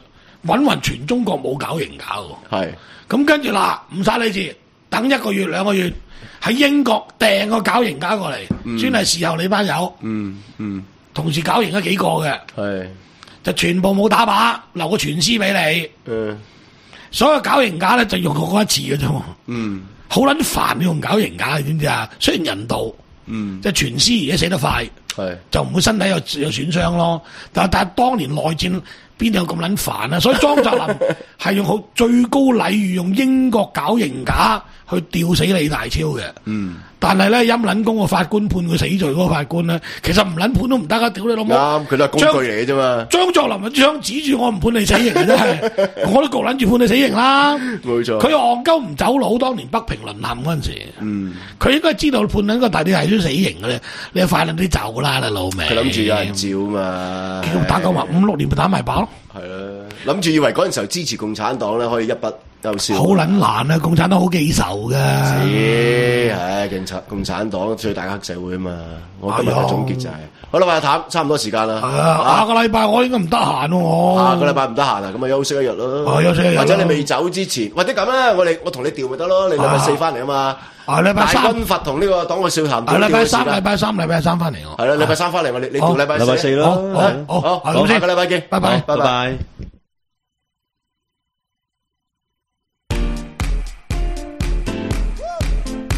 揾勻全中國冇搞型架喎。 係。 咁跟住嗱，唔使理字，等一個月兩個月，喺英國訂個搞型架過嚟，嗯、專係伺候你班友。 嗯嗯， 同時搞型咗幾個嘅， 係就全部冇打靶，留個全師俾你。 嗯， 所有搞型架咧就用過嗰一次嘅啫。 嗯， 好撚煩用搞型架，你知唔知啊？雖然人道， 嗯， 即係全師而家死得快，係就唔會身體有有損傷咯。但係但係當年內戰。邊度有咁撚煩啊！所以莊澤林係用好最高禮遇，用英國搞型架去吊死李大超嘅。嗯，但係咧陰撚公個法官判佢死罪嗰個法官咧，其實唔撚判都唔得啊！屌你老母！ 啱，佢都係工具嚟嘅啫嘛。張作霖嘅槍指住我唔判你死刑嘅真係，我都焗撚住判你死刑啦。冇錯。佢戇鳩唔走佬，當年北平淪陷嗰陣時，嗯，佢應該知道判撚個大啲係都死刑嘅咧，你快撚啲走啦，你老味。佢諗住有人照嘛，打九萬五六年咪打埋飽。係啦，諗住以為嗰陣時候支持共產黨咧，可以一筆勾銷。好撚難啊！共產黨好記仇噶。係，唉，共產共產黨最大黑社會啊嘛。我今日嘅總結就係，好啦，阿譚，差唔多時間啦。係啊，下個禮拜我應該唔得閒咯，我。下個禮拜唔得閒啊，咁啊休息一日咯。休息一日。或者你未走之前，或者咁啦，我哋我同你調咪得咯，你禮拜四翻嚟啊嘛。啊！禮拜三，大軍閥同呢個黨個笑談。啊！禮拜三，禮拜三，禮拜三翻嚟我。係啦，禮拜三翻嚟我你你調禮拜四。禮拜四咯。好，好，好，咁先。下個禮拜見，拜拜，拜拜。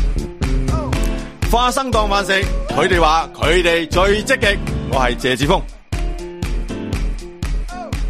花生當飯食，佢哋話佢哋最積極，我係謝志峰。